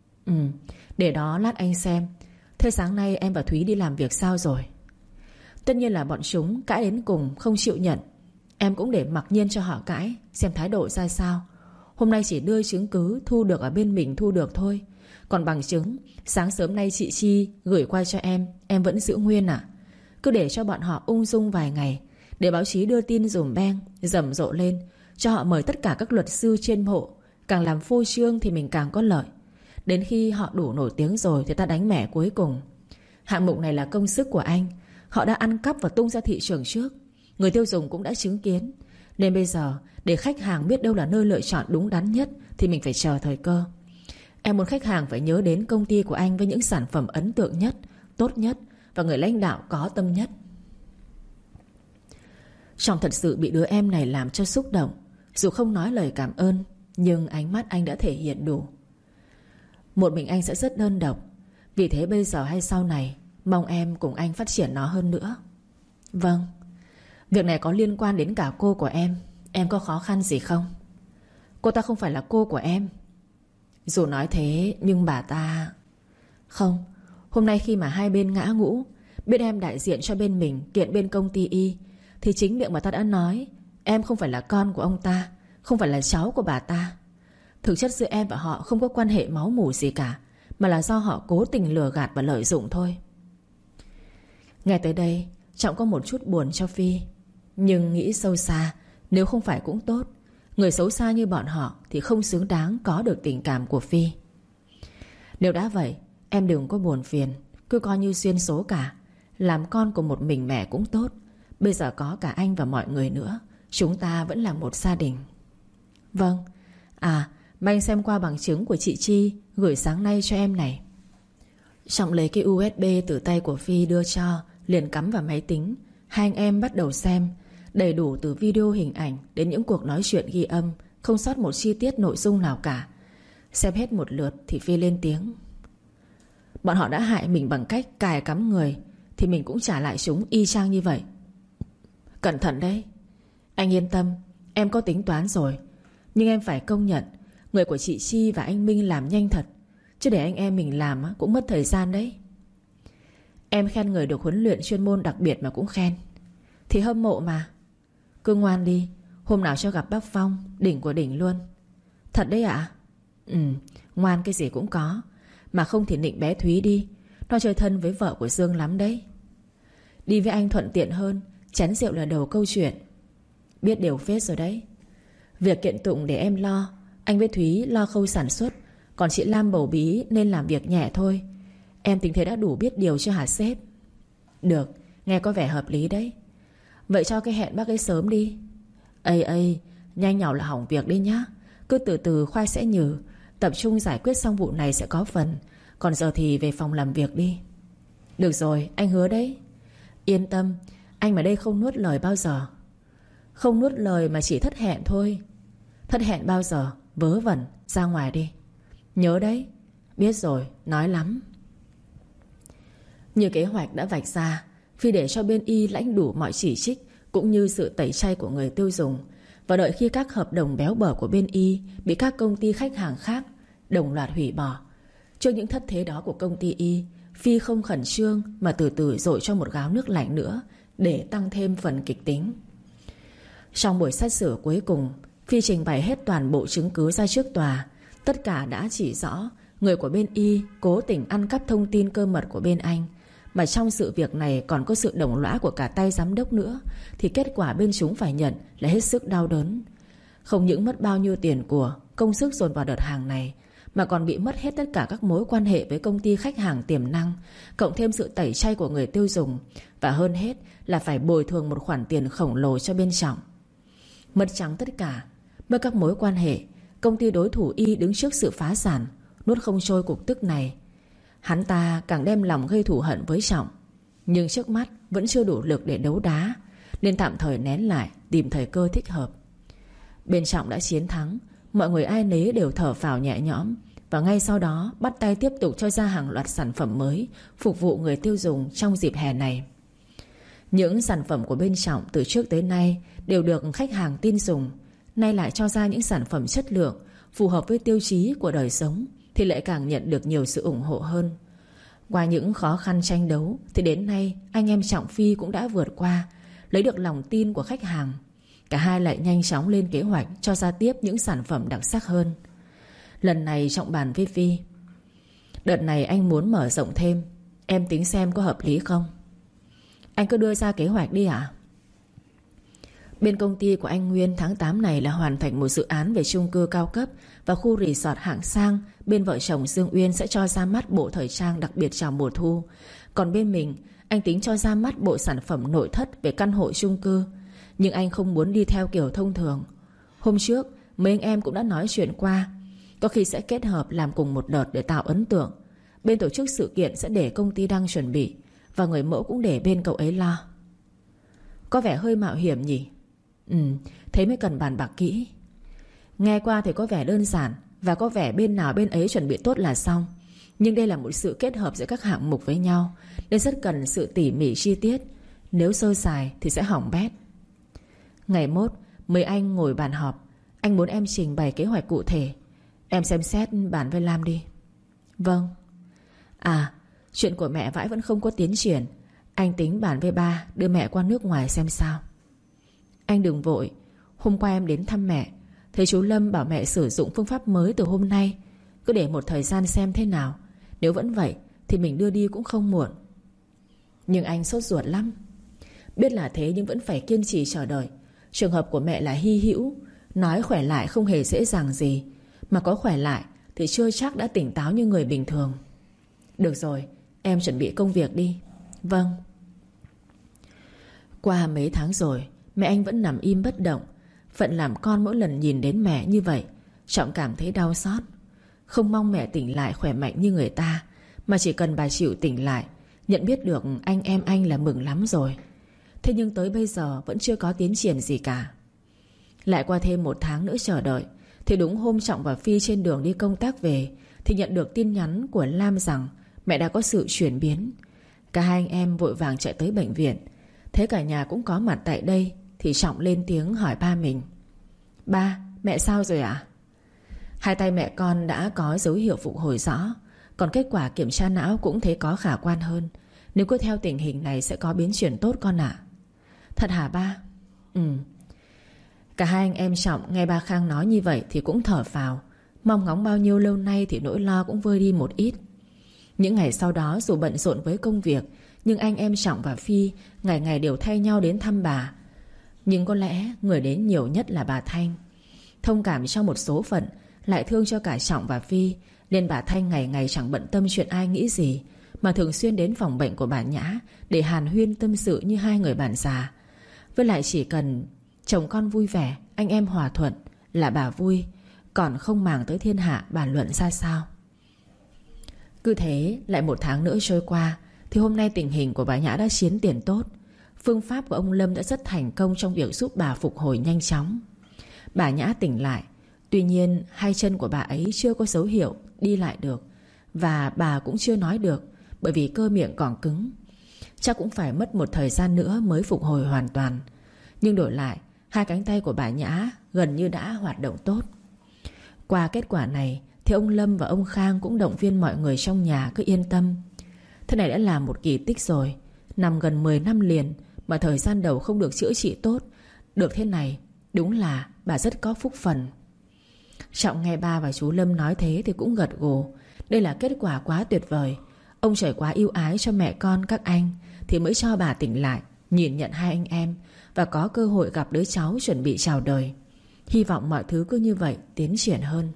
Để đó lát anh xem. Thế sáng nay em và Thúy đi làm việc sao rồi? Tất nhiên là bọn chúng cãi đến cùng không chịu nhận. Em cũng để mặc nhiên cho họ cãi, xem thái độ ra sao. Hôm nay chỉ đưa chứng cứ thu được ở bên mình thu được thôi. Còn bằng chứng sáng sớm nay chị Chi gửi qua cho em vẫn giữ nguyên à? Cứ để cho bọn họ ung dung vài ngày, để báo chí đưa tin dùm beng rầm rộ lên, cho họ mời tất cả các luật sư trên hộ. Càng làm phô trương thì mình càng có lợi. Đến khi họ đủ nổi tiếng rồi thì ta đánh mẻ cuối cùng. Hạng mục này là công sức của anh. Họ đã ăn cắp và tung ra thị trường trước. Người tiêu dùng cũng đã chứng kiến. Nên bây giờ để khách hàng biết đâu là nơi lựa chọn đúng đắn nhất thì mình phải chờ thời cơ. Em muốn khách hàng phải nhớ đến công ty của anh với những sản phẩm ấn tượng nhất, tốt nhất và người lãnh đạo có tâm nhất. Trọng thật sự bị đứa em này làm cho xúc động. Dù không nói lời cảm ơn, nhưng ánh mắt anh đã thể hiện đủ. Một mình anh sẽ rất đơn độc. Vì thế bây giờ hay sau này mong em cùng anh phát triển nó hơn nữa. Vâng. Việc này có liên quan đến cả cô của em. Em có khó khăn gì không? Cô ta không phải là cô của em. Dù nói thế nhưng bà ta... Không. Hôm nay khi mà hai bên ngã ngũ, biết em đại diện cho bên mình kiện bên công ty Y, thì chính miệng bà ta đã nói em không phải là con của ông ta, không phải là cháu của bà ta. Thực chất giữa em và họ không có quan hệ máu mủ gì cả, mà là do họ cố tình lừa gạt và lợi dụng thôi. Nghe tới đây Trọng có một chút buồn cho Phi. Nhưng nghĩ sâu xa, nếu không phải cũng tốt. Người xấu xa như bọn họ thì không xứng đáng có được tình cảm của Phi. Nếu đã vậy, em đừng có buồn phiền, cứ coi như duyên số cả. Làm con của một mình mẹ cũng tốt. Bây giờ có cả anh và mọi người nữa, chúng ta vẫn là một gia đình. Vâng. À, mà anh xem qua bằng chứng của chị Chi gửi sáng nay cho em này. Trọng lấy cái USB từ tay của Phi đưa cho, liền cắm vào máy tính. Hai anh em bắt đầu xem. Đầy đủ từ video hình ảnh đến những cuộc nói chuyện ghi âm, không sót một chi tiết nội dung nào cả. Xem hết một lượt thì Phi lên tiếng: bọn họ đã hại mình bằng cách cài cắm người, thì mình cũng trả lại chúng y chang như vậy. Cẩn thận đấy. Anh yên tâm, em có tính toán rồi. Nhưng em phải công nhận, người của chị Chi và anh Minh làm nhanh thật. Chứ để anh em mình làm cũng mất thời gian đấy. Em khen người được huấn luyện chuyên môn đặc biệt mà cũng khen. Thì hâm mộ mà. Cứ ngoan đi, hôm nào cho gặp bác Phong, đỉnh của đỉnh luôn. Thật đấy ạ? Ngoan cái gì cũng có. Mà không thì nịnh bé Thúy đi, nó chơi thân với vợ của Dương lắm đấy. Đi với anh thuận tiện hơn, chén rượu là đầu câu chuyện. Biết điều phết rồi đấy. Việc kiện tụng để em lo, anh với Thúy lo khâu sản xuất, còn chị Lam bầu bí nên làm việc nhẹ thôi. Em tính thế đã đủ biết điều chưa hả sếp? Được, nghe có vẻ hợp lý đấy. Vậy cho cái hẹn bác ấy sớm đi. Ây, nhanh nhỏ là hỏng việc đi nhá. Cứ từ từ khoai sẽ nhừ. Tập trung giải quyết xong vụ này sẽ có phần. Còn giờ thì về phòng làm việc đi. Được rồi, anh hứa đấy. Yên tâm, anh ở đây không nuốt lời bao giờ. Không nuốt lời mà chỉ thất hẹn thôi. Thất hẹn bao giờ? Vớ vẩn, ra ngoài đi. Nhớ đấy. Biết rồi, nói lắm. Như kế hoạch đã vạch ra, Phi để cho bên Y lãnh đủ mọi chỉ trích cũng như sự tẩy chay của người tiêu dùng, và đợi khi các hợp đồng béo bở của bên Y bị các công ty khách hàng khác đồng loạt hủy bỏ. Trước những thất thế đó của công ty Y, Phi không khẩn trương mà từ từ dội cho một gáo nước lạnh nữa để tăng thêm phần kịch tính. Trong buổi xét xử cuối cùng, Phi trình bày hết toàn bộ chứng cứ ra trước tòa. Tất cả đã chỉ rõ người của bên Y cố tình ăn cắp thông tin cơ mật của bên anh. Mà trong sự việc này còn có sự đồng lõa của cả tay giám đốc nữa, thì kết quả bên chúng phải nhận là hết sức đau đớn. Không những mất bao nhiêu tiền của, công sức dồn vào đợt hàng này, mà còn bị mất hết tất cả các mối quan hệ với công ty khách hàng tiềm năng, cộng thêm sự tẩy chay của người tiêu dùng. Và hơn hết là phải bồi thường một khoản tiền khổng lồ cho bên Trọng. Mất trắng tất cả, mất các mối quan hệ, công ty đối thủ Y đứng trước sự phá sản, nuốt không trôi cục tức này. Hắn ta càng đem lòng gây thù hận với Trọng, nhưng trước mắt vẫn chưa đủ lực để đấu đá, nên tạm thời nén lại, tìm thời cơ thích hợp. Bên Trọng đã chiến thắng, mọi người ai nấy đều thở phào nhẹ nhõm, và ngay sau đó bắt tay tiếp tục cho ra hàng loạt sản phẩm mới phục vụ người tiêu dùng trong dịp hè này. Những sản phẩm của bên Trọng từ trước tới nay đều được khách hàng tin dùng. Nay lại cho ra những sản phẩm chất lượng phù hợp với tiêu chí của đời sống, thì lại càng nhận được nhiều sự ủng hộ hơn. Qua những khó khăn tranh đấu, thì đến nay anh em Trọng Phi cũng đã vượt qua, lấy được lòng tin của khách hàng. Cả hai lại nhanh chóng lên kế hoạch cho ra tiếp những sản phẩm đặc sắc hơn. Lần này Trọng bàn với Phi: đợt này anh muốn mở rộng thêm, em tính xem có hợp lý không? Anh cứ đưa ra kế hoạch đi ạ. Bên công ty của anh Nguyên tháng 8 này là hoàn thành một dự án về chung cư cao cấp và khu resort hạng sang. Bên vợ chồng Dương Uyên sẽ cho ra mắt bộ thời trang đặc biệt chào mùa thu. Còn bên mình, anh tính cho ra mắt bộ sản phẩm nội thất về căn hộ chung cư. Nhưng anh không muốn đi theo kiểu thông thường. Hôm trước mấy anh em cũng đã nói chuyện qua, có khi sẽ kết hợp làm cùng một đợt để tạo ấn tượng. Bên tổ chức sự kiện sẽ để công ty đang chuẩn bị, và người mẫu cũng để bên cậu ấy lo. Có vẻ hơi mạo hiểm nhỉ? Thế mới cần bàn bạc kỹ. Nghe qua thì có vẻ đơn giản, và có vẻ bên nào bên ấy chuẩn bị tốt là xong. Nhưng đây là một sự kết hợp giữa các hạng mục với nhau, nên rất cần sự tỉ mỉ chi tiết. Nếu sơ sài thì sẽ hỏng bét. Ngày mốt mấy anh ngồi bàn họp. Anh muốn em trình bày kế hoạch cụ thể. Em xem xét bàn với Lam đi. Vâng. À, chuyện của mẹ Vãi vẫn không có tiến triển. Anh tính bàn với ba đưa mẹ qua nước ngoài xem sao. Anh đừng vội. Hôm qua em đến thăm mẹ, thấy chú Lâm bảo mẹ sử dụng phương pháp mới từ hôm nay. Cứ để một thời gian xem thế nào. Nếu vẫn vậy thì mình đưa đi cũng không muộn. Nhưng anh sốt ruột lắm. Biết là thế nhưng vẫn phải kiên trì chờ đợi. Trường hợp của mẹ là hy hữu. Nói khỏe lại không hề dễ dàng gì. Mà có khỏe lại thì chưa chắc đã tỉnh táo như người bình thường. Được rồi, em chuẩn bị công việc đi. Vâng. Qua mấy tháng rồi, mẹ anh vẫn nằm im bất động. Phận làm con mỗi lần nhìn đến mẹ như vậy, Trọng cảm thấy đau xót. Không mong mẹ tỉnh lại khỏe mạnh như người ta, mà chỉ cần bà chịu tỉnh lại, nhận biết được anh em anh là mừng lắm rồi. Thế nhưng tới bây giờ vẫn chưa có tiến triển gì cả. Lại qua thêm 1 tháng nữa chờ đợi, Thì đúng hôm Trọng và Phi trên đường đi công tác về thì nhận được tin nhắn của Lam rằng mẹ đã có sự chuyển biến. Cả hai anh em vội vàng chạy tới bệnh viện. Thế cả nhà cũng có mặt tại đây thì Trọng lên tiếng hỏi ba mình: Ba, mẹ sao rồi ạ? Hai tay mẹ con đã có dấu hiệu phục hồi rõ. Còn kết quả kiểm tra não cũng thấy có khả quan hơn. Nếu cứ theo tình hình này sẽ có biến chuyển tốt con ạ. Thật hả ba? Cả hai anh em Trọng nghe ba Khang nói như vậy thì cũng thở phào. Mong ngóng bao nhiêu lâu nay thì nỗi lo cũng vơi đi một ít. Những ngày sau đó dù bận rộn với công việc, nhưng anh em Trọng và Phi ngày ngày đều thay nhau đến thăm bà. Nhưng có lẽ người đến nhiều nhất là bà Thanh. Thông cảm cho một số phận, lại thương cho cả Trọng và Phi, nên bà Thanh ngày ngày chẳng bận tâm chuyện ai nghĩ gì, mà thường xuyên đến phòng bệnh của bà Nhã để hàn huyên tâm sự như hai người bạn già. Với lại chỉ cần chồng con vui vẻ, anh em hòa thuận là bà vui, còn không màng tới thiên hạ bàn luận ra sao. Cứ thế lại một tháng nữa trôi qua thì hôm nay tình hình của bà Nhã đã tiến triển tốt. Phương pháp của ông Lâm đã rất thành công trong việc giúp bà phục hồi nhanh chóng. Bà Nhã tỉnh lại. Tuy nhiên hai chân của bà ấy chưa có dấu hiệu đi lại được, và bà cũng chưa nói được, bởi vì cơ miệng còn cứng. Chắc cũng phải mất một thời gian nữa mới phục hồi hoàn toàn. Nhưng đổi lại, hai cánh tay của bà Nhã gần như đã hoạt động tốt. Qua kết quả này thì ông Lâm và ông Khang cũng động viên mọi người trong nhà cứ yên tâm. Thế này đã là một kỳ tích rồi. Nằm gần 10 năm liền mà thời gian đầu không được chữa trị tốt, được thế này đúng là bà rất có phúc phần. Trọng nghe ba và chú Lâm nói thế thì cũng gật gù. Đây là kết quả quá tuyệt vời. Ông trời quá ưu ái cho mẹ con các anh thì mới cho bà tỉnh lại, nhìn nhận hai anh em và có cơ hội gặp đứa cháu chuẩn bị chào đời. Hy vọng mọi thứ cứ như vậy tiến triển hơn.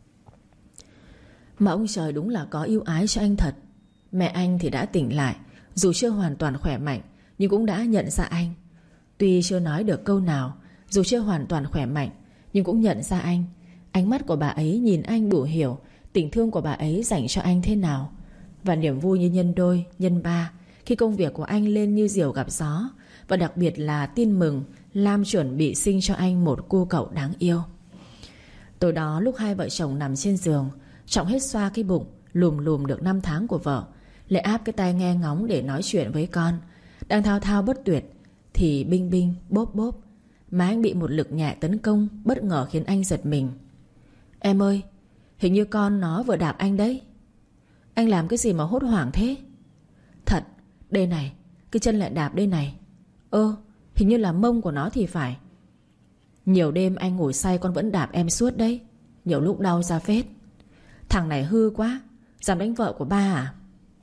Mà ông trời đúng là có ưu ái cho anh thật. Mẹ anh thì đã tỉnh lại, dù chưa hoàn toàn khỏe mạnh nhưng cũng đã nhận ra anh. Tuy chưa nói được câu nào, dù chưa hoàn toàn khỏe mạnh nhưng cũng nhận ra anh. Ánh mắt của bà ấy nhìn anh đủ hiểu tình thương của bà ấy dành cho anh thế nào. Và niềm vui như nhân đôi, nhân ba khi công việc của anh lên như diều gặp gió. Và đặc biệt là tin mừng Lam chuẩn bị sinh cho anh một cô cậu đáng yêu. Tối đó lúc hai vợ chồng nằm trên giường, Trọng hết xoa cái bụng lùm lùm được 5 tháng của vợ, lại áp cái tai nghe ngóng để nói chuyện với con. Đang thao thao bất tuyệt thì binh binh bốp bốp, má anh bị một lực nhẹ tấn công bất ngờ khiến anh giật mình. Em ơi, hình như con nó vừa đạp anh đấy. Anh làm cái gì mà hốt hoảng thế? Thật, đây này, cái chân lại đạp đây này. Hình như là mông của nó thì phải. Nhiều đêm anh ngủ say con vẫn đạp em suốt đấy. Nhiều lúc đau ra phết. Thằng này hư quá, dám đánh vợ của ba à?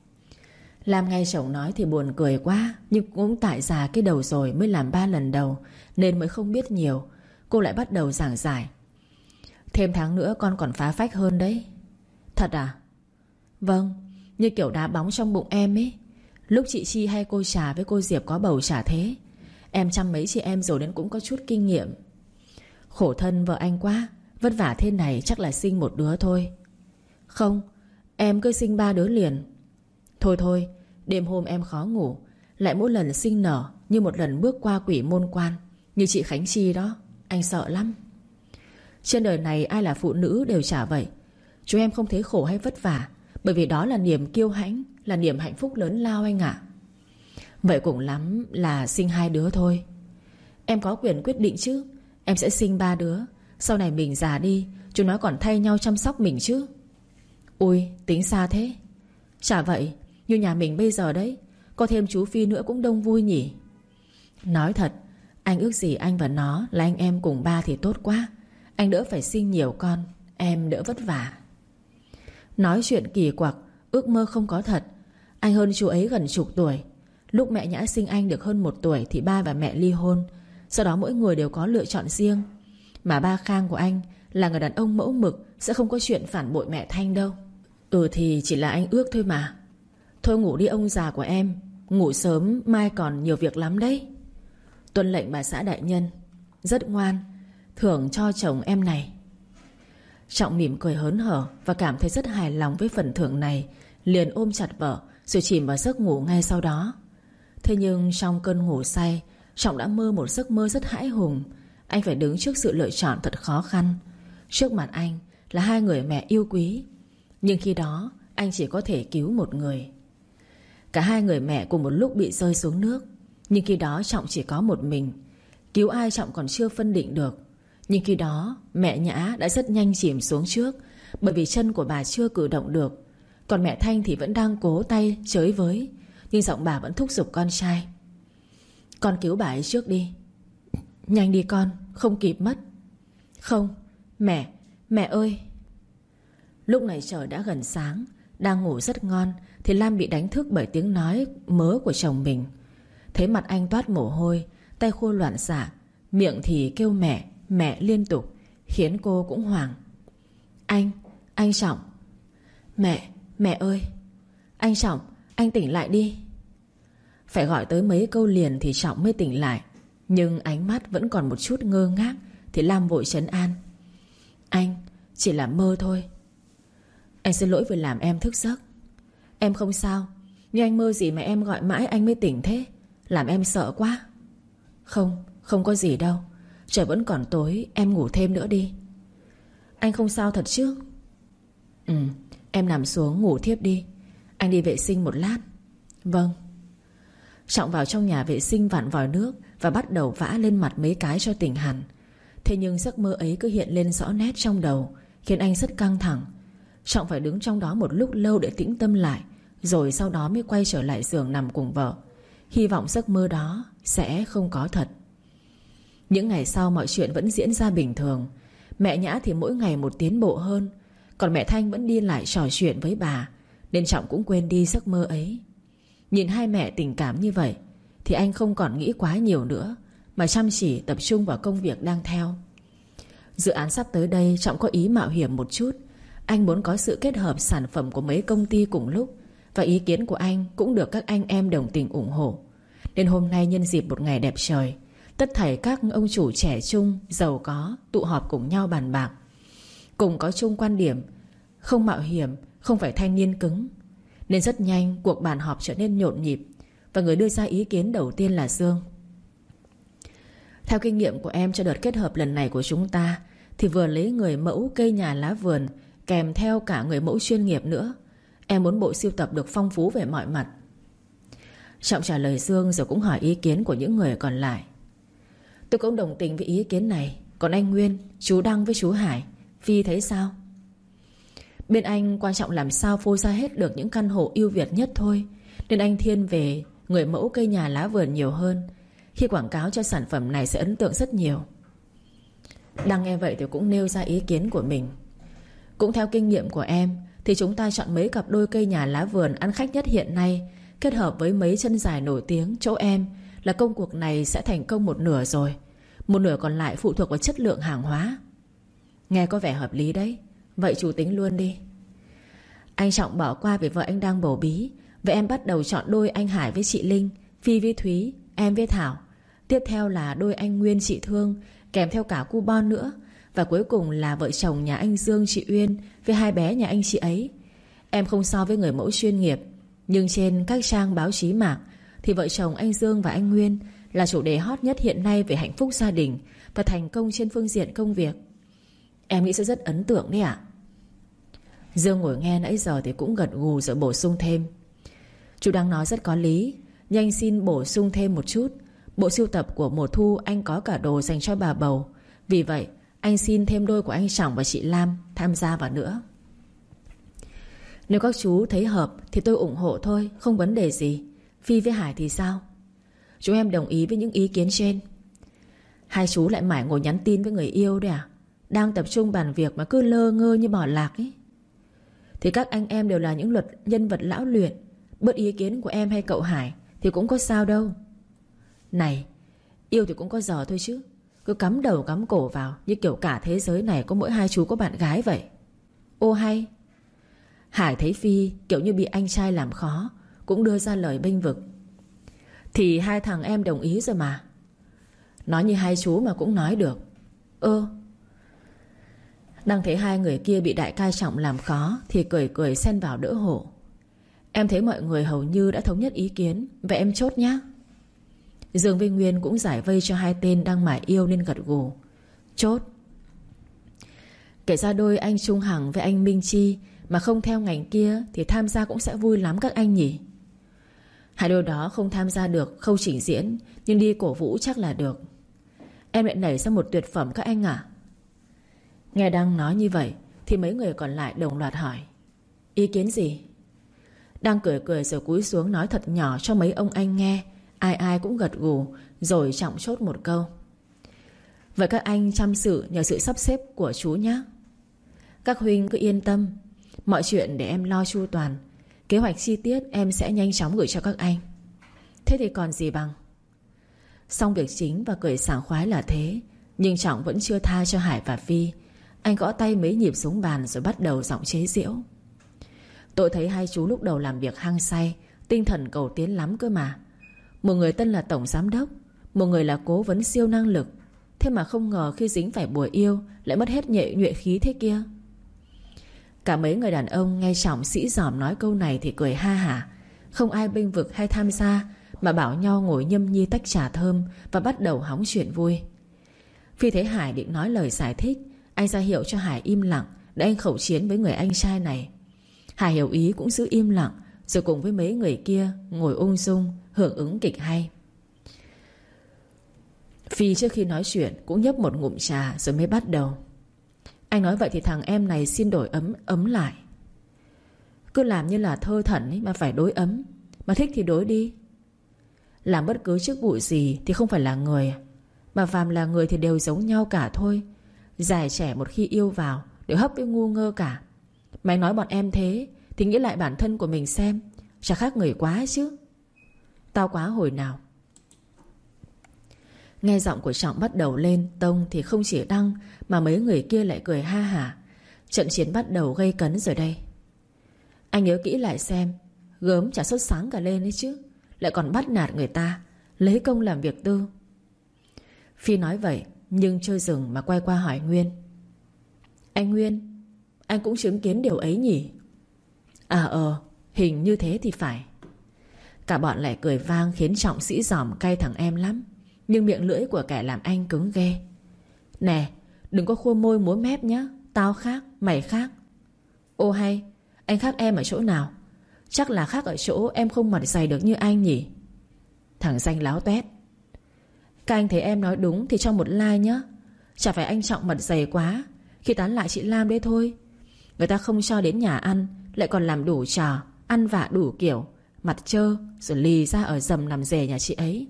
Lam nghe chồng nói thì buồn cười quá, nhưng cũng tại già cái đầu rồi mới làm 3 lần đầu nên mới không biết nhiều. Cô lại bắt đầu giảng giải. Thêm tháng nữa con còn phá phách hơn đấy. Thật à? Vâng, như kiểu đá bóng trong bụng em ấy. Lúc chị Chi hay cô Trà với cô Diệp có bầu chả thế. Em chăm mấy chị em rồi nên cũng có chút kinh nghiệm. Khổ thân vợ anh quá, vất vả thế này chắc là sinh một đứa thôi. Không, em cứ sinh 3 đứa liền. Thôi, đêm hôm em khó ngủ, lại mỗi lần sinh nở như một lần bước qua quỷ môn quan. Như chị Khánh Chi đó, anh sợ lắm. Trên đời này ai là phụ nữ đều chả vậy. Chú em không thấy khổ hay vất vả, bởi vì đó là niềm kiêu hãnh, là niềm hạnh phúc lớn lao anh ạ. Vậy cũng lắm là sinh 2 đứa thôi. Em có quyền quyết định chứ. Em sẽ sinh 3 đứa. Sau này mình già đi, chúng nó còn thay nhau chăm sóc mình chứ. Ui, tính xa thế. Chả vậy, như nhà mình bây giờ đấy, có thêm chú Phi nữa cũng đông vui nhỉ. Nói thật, anh ước gì anh và nó là anh em cùng ba thì tốt quá. Anh đỡ phải sinh nhiều con, em đỡ vất vả. Nói chuyện kỳ quặc, ước mơ không có thật. Anh hơn chú ấy gần chục tuổi. Lúc mẹ Nhã sinh anh được hơn 1 tuổi thì ba và mẹ ly hôn. Sau đó mỗi người đều có lựa chọn riêng. Mà ba Khang của anh là người đàn ông mẫu mực, sẽ không có chuyện phản bội mẹ Thanh đâu. Thì chỉ là anh ước thôi mà. Thôi ngủ đi ông già của em. Ngủ sớm mai còn nhiều việc lắm đấy. Tuân lệnh bà xã đại nhân. Rất ngoan. Thưởng cho chồng em này. Trọng mỉm cười hớn hở và cảm thấy rất hài lòng với phần thưởng này, liền ôm chặt vợ rồi chìm vào giấc ngủ ngay sau đó. Thế nhưng trong cơn ngủ say, Trọng đã mơ một giấc mơ rất hãi hùng. Anh phải đứng trước sự lựa chọn thật khó khăn. Trước mặt anh là hai người mẹ yêu quý, nhưng khi đó anh chỉ có thể cứu một người. Cả hai người mẹ cùng một lúc bị rơi xuống nước, nhưng khi đó Trọng chỉ có một mình. Cứu ai Trọng còn chưa phân định được. Nhưng khi đó mẹ Nhã đã rất nhanh chìm xuống trước, bởi vì chân của bà chưa cử động được. Còn mẹ Thanh thì vẫn đang cố tay chới với, nhưng giọng bà vẫn thúc giục con trai: "Con cứu bà ấy trước đi. Nhanh đi con, không kịp mất." "Không, mẹ ơi." Lúc này trời đã gần sáng. Đang ngủ rất ngon thì Lam bị đánh thức bởi tiếng nói mớ của chồng mình. Thấy mặt anh toát mồ hôi, tay khô loạn xạ, miệng thì kêu mẹ liên tục, khiến cô cũng hoảng. Anh Trọng." Mẹ ơi." "Anh Trọng, anh tỉnh lại đi." Phải gọi tới mấy câu liền thì Trọng mới tỉnh lại, nhưng ánh mắt vẫn còn một chút ngơ ngác. Thì Lam vội trấn an: "Anh, chỉ là mơ thôi." "Anh xin lỗi vì làm em thức giấc." "Em không sao, nhưng anh mơ gì mà em gọi mãi anh mới tỉnh thế? Làm em sợ quá." Không có gì đâu. Trời vẫn còn tối, em ngủ thêm nữa đi." "Anh không sao thật chứ?" Em nằm xuống ngủ thiếp đi. Anh đi vệ sinh một lát." "Vâng." Trọng vào trong nhà vệ sinh vặn vòi nước và bắt đầu vã lên mặt mấy cái cho tỉnh hẳn. Thế nhưng giấc mơ ấy cứ hiện lên rõ nét trong đầu, khiến anh rất căng thẳng. Trọng phải đứng trong đó một lúc lâu để tĩnh tâm lại, rồi sau đó mới quay trở lại giường nằm cùng vợ, hy vọng giấc mơ đó sẽ không có thật. Những ngày sau mọi chuyện vẫn diễn ra bình thường. Mẹ Nhã thì mỗi ngày một tiến bộ hơn, còn mẹ Thanh vẫn đi lại trò chuyện với bà, nên Trọng cũng quên đi giấc mơ ấy. Nhìn hai mẹ tình cảm như vậy thì anh không còn nghĩ quá nhiều nữa, mà chăm chỉ tập trung vào công việc đang theo. Dự án sắp tới đây Trọng có ý mạo hiểm một chút. Anh muốn có sự kết hợp sản phẩm của mấy công ty cùng lúc, và ý kiến của anh cũng được các anh em đồng tình ủng hộ. Nên hôm nay nhân dịp một ngày đẹp trời, tất thảy các ông chủ trẻ trung, giàu có tụ họp cùng nhau bàn bạc, cùng có chung quan điểm: không mạo hiểm, không phải thanh niên cứng. Nên rất nhanh cuộc bàn họp trở nên nhộn nhịp, và người đưa ra ý kiến đầu tiên là Dương. "Theo kinh nghiệm của em cho đợt kết hợp lần này của chúng ta, thì vừa lấy người mẫu cây nhà lá vườn, kèm theo cả người mẫu chuyên nghiệp nữa. Em muốn bộ sưu tập được phong phú về mọi mặt." Trọng trả lời Dương rồi cũng hỏi ý kiến của những người còn lại. "Tôi cũng đồng tình với ý kiến này. Còn anh Nguyên, chú Đăng với chú Hải, Phi thấy sao?" "Bên anh quan trọng làm sao phô ra hết được những căn hộ ưu việt nhất thôi, nên anh thiên về người mẫu cây nhà lá vườn nhiều hơn. Khi quảng cáo cho sản phẩm này sẽ ấn tượng rất nhiều." Đăng nghe vậy thì cũng nêu ra ý kiến của mình. "Cũng theo kinh nghiệm của em thì chúng ta chọn mấy cặp đôi cây nhà lá vườn ăn khách nhất hiện nay, kết hợp với mấy chân dài nổi tiếng chỗ em, là công cuộc này sẽ thành công một nửa rồi. Một nửa còn lại phụ thuộc vào chất lượng hàng hóa." Nghe có vẻ hợp lý đấy. Vậy chú tính luôn đi." Anh Trọng bỏ qua vì vợ anh đang bầu bí. Vậy em bắt đầu chọn đôi anh Hải với chị Linh, Phi với Thúy, em với Thảo. Tiếp theo là đôi anh Nguyên chị Thương, kèm theo cả cu Bon nữa. Và cuối cùng là vợ chồng nhà anh Dương chị Uyên với hai bé nhà anh chị ấy. Em không so với người mẫu chuyên nghiệp, nhưng trên các trang báo chí mạng thì vợ chồng anh Dương và anh Nguyên là chủ đề hot nhất hiện nay về hạnh phúc gia đình và thành công trên phương diện công việc. Em nghĩ sẽ rất ấn tượng đấy ạ." Dương ngồi nghe nãy giờ thì cũng gật gù rồi bổ sung thêm: "Chú đang nói rất có lý, nhưng anh xin bổ sung thêm một chút. Bộ sưu tập của mùa thu anh có cả đồ dành cho bà bầu. Vì vậy anh xin thêm đôi của anh Trọng và chị Lam tham gia vào nữa. Nếu các chú thấy hợp thì tôi ủng hộ thôi, không vấn đề gì. Phi với Hải thì sao?" "Chúng em đồng ý với những ý kiến trên." "Hai chú lại mải ngồi nhắn tin với người yêu đấy à? Đang tập trung bàn việc mà cứ lơ ngơ như bò lạc ấy." "Thì các anh em đều là những nhân vật lão luyện, bớt ý kiến của em hay cậu Hải thì cũng có sao đâu." "Này, yêu thì cũng có giờ thôi chứ. Cứ cắm đầu cắm cổ vào như kiểu cả thế giới này có mỗi hai chú có bạn gái vậy." "Ô hay." Hải thấy Phi kiểu như bị anh trai làm khó, cũng đưa ra lời bênh vực: "Thì hai thằng em đồng ý rồi mà." "Nói như hai chú mà cũng nói được." Đang thấy hai người kia bị đại ca Trọng làm khó thì cười cười xen vào đỡ hộ: "Em thấy mọi người hầu như đã thống nhất ý kiến, vậy em chốt nhá." Dương với Nguyên cũng giải vây cho hai tên đang mải yêu nên gật gù: "Chốt." Kể ra đôi anh Trung Hằng với anh Minh Chi mà không theo ngành kia thì tham gia cũng sẽ vui lắm các anh nhỉ. Hai đôi đó không tham gia được khâu trình diễn, nhưng đi cổ vũ chắc là được. Em lại nảy ra một tuyệt phẩm các anh à? Nghe Đăng nói như vậy thì mấy người còn lại đồng loạt hỏi: ý kiến gì? Đăng cười cười rồi cúi xuống nói thật nhỏ cho mấy ông anh nghe. Ai ai cũng gật gù. Rồi Trọng chốt một câu: vậy các anh chăm sự nhờ sự sắp xếp của chú nhé. Các huynh cứ yên tâm, mọi chuyện để em lo chu toàn. Kế hoạch chi tiết em sẽ nhanh chóng gửi cho các anh. Thế thì còn gì bằng. Xong việc chính và cười sảng khoái là thế, nhưng Trọng vẫn chưa tha cho Hải và Phi. Anh gõ tay mấy nhịp xuống bàn rồi bắt đầu giọng chế giễu: tôi thấy hai chú lúc đầu làm việc hăng say, tinh thần cầu tiến lắm cơ mà. Một người tên là tổng giám đốc, một người là cố vấn siêu năng lực. Thế mà không ngờ khi dính phải bùa yêu lại mất hết nhuệ khí thế kia. Cả mấy người đàn ông nghe Trọng sĩ dòm nói câu này thì cười ha hả. Không ai bênh vực hay tham gia, mà bảo nhau ngồi nhâm nhi tách trà thơm và bắt đầu hóng chuyện vui. Phi thấy Hải định nói lời giải thích, anh ra hiệu cho Hải im lặng để anh khẩu chiến với người anh trai này. Hải hiểu ý cũng giữ im lặng, rồi cùng với mấy người kia ngồi ung dung hưởng ứng kịch hay. Phi trước khi nói chuyện cũng nhấp một ngụm trà rồi mới bắt đầu: anh nói vậy thì thằng em này xin đổi ấm lại. Cứ làm như là thơ thẩn ấy mà phải đối ấm. Mà thích thì đối đi. Làm bất cứ chức vụ gì thì không phải là người, mà phàm là người thì đều giống nhau cả thôi. Già trẻ một khi yêu vào đều hấp với ngu ngơ cả. Mày nói bọn em thế thì nghĩ lại bản thân của mình xem, chả khác người quá chứ. Tao quá hồi nào. Nghe giọng của Trọng bắt đầu lên tông thì không chỉ Đăng mà mấy người kia lại cười ha hả. Trận chiến bắt đầu gây cấn rồi đây. Anh nhớ kỹ lại xem, gớm chả sốt sáng cả lên ấy chứ, lại còn bắt nạt người ta, lấy công làm việc tư. Phi nói vậy nhưng chưa dừng mà quay qua hỏi Nguyên: anh Nguyên, anh cũng chứng kiến điều ấy nhỉ? À hình như thế thì phải. Cả bọn lại cười vang khiến Trọng sĩ dòm cay thằng em lắm. Nhưng miệng lưỡi của kẻ làm anh cứng ghê. Nè, đừng có khua môi múa mép nhá. Tao khác, mày khác. Ô hay, anh khác em ở chỗ nào? Chắc là khác ở chỗ em không mặt dày được như anh nhỉ? Thằng danh láo toét. Các anh thấy em nói đúng thì cho một like nhá. Chả phải anh Trọng mặt dày quá. Khi tán lại chị Lam đấy thôi. Người ta không cho đến nhà ăn, lại còn làm đủ trò, ăn vạ đủ kiểu, mặt trơ rồi lì ra ở dầm nằm rề nhà chị ấy.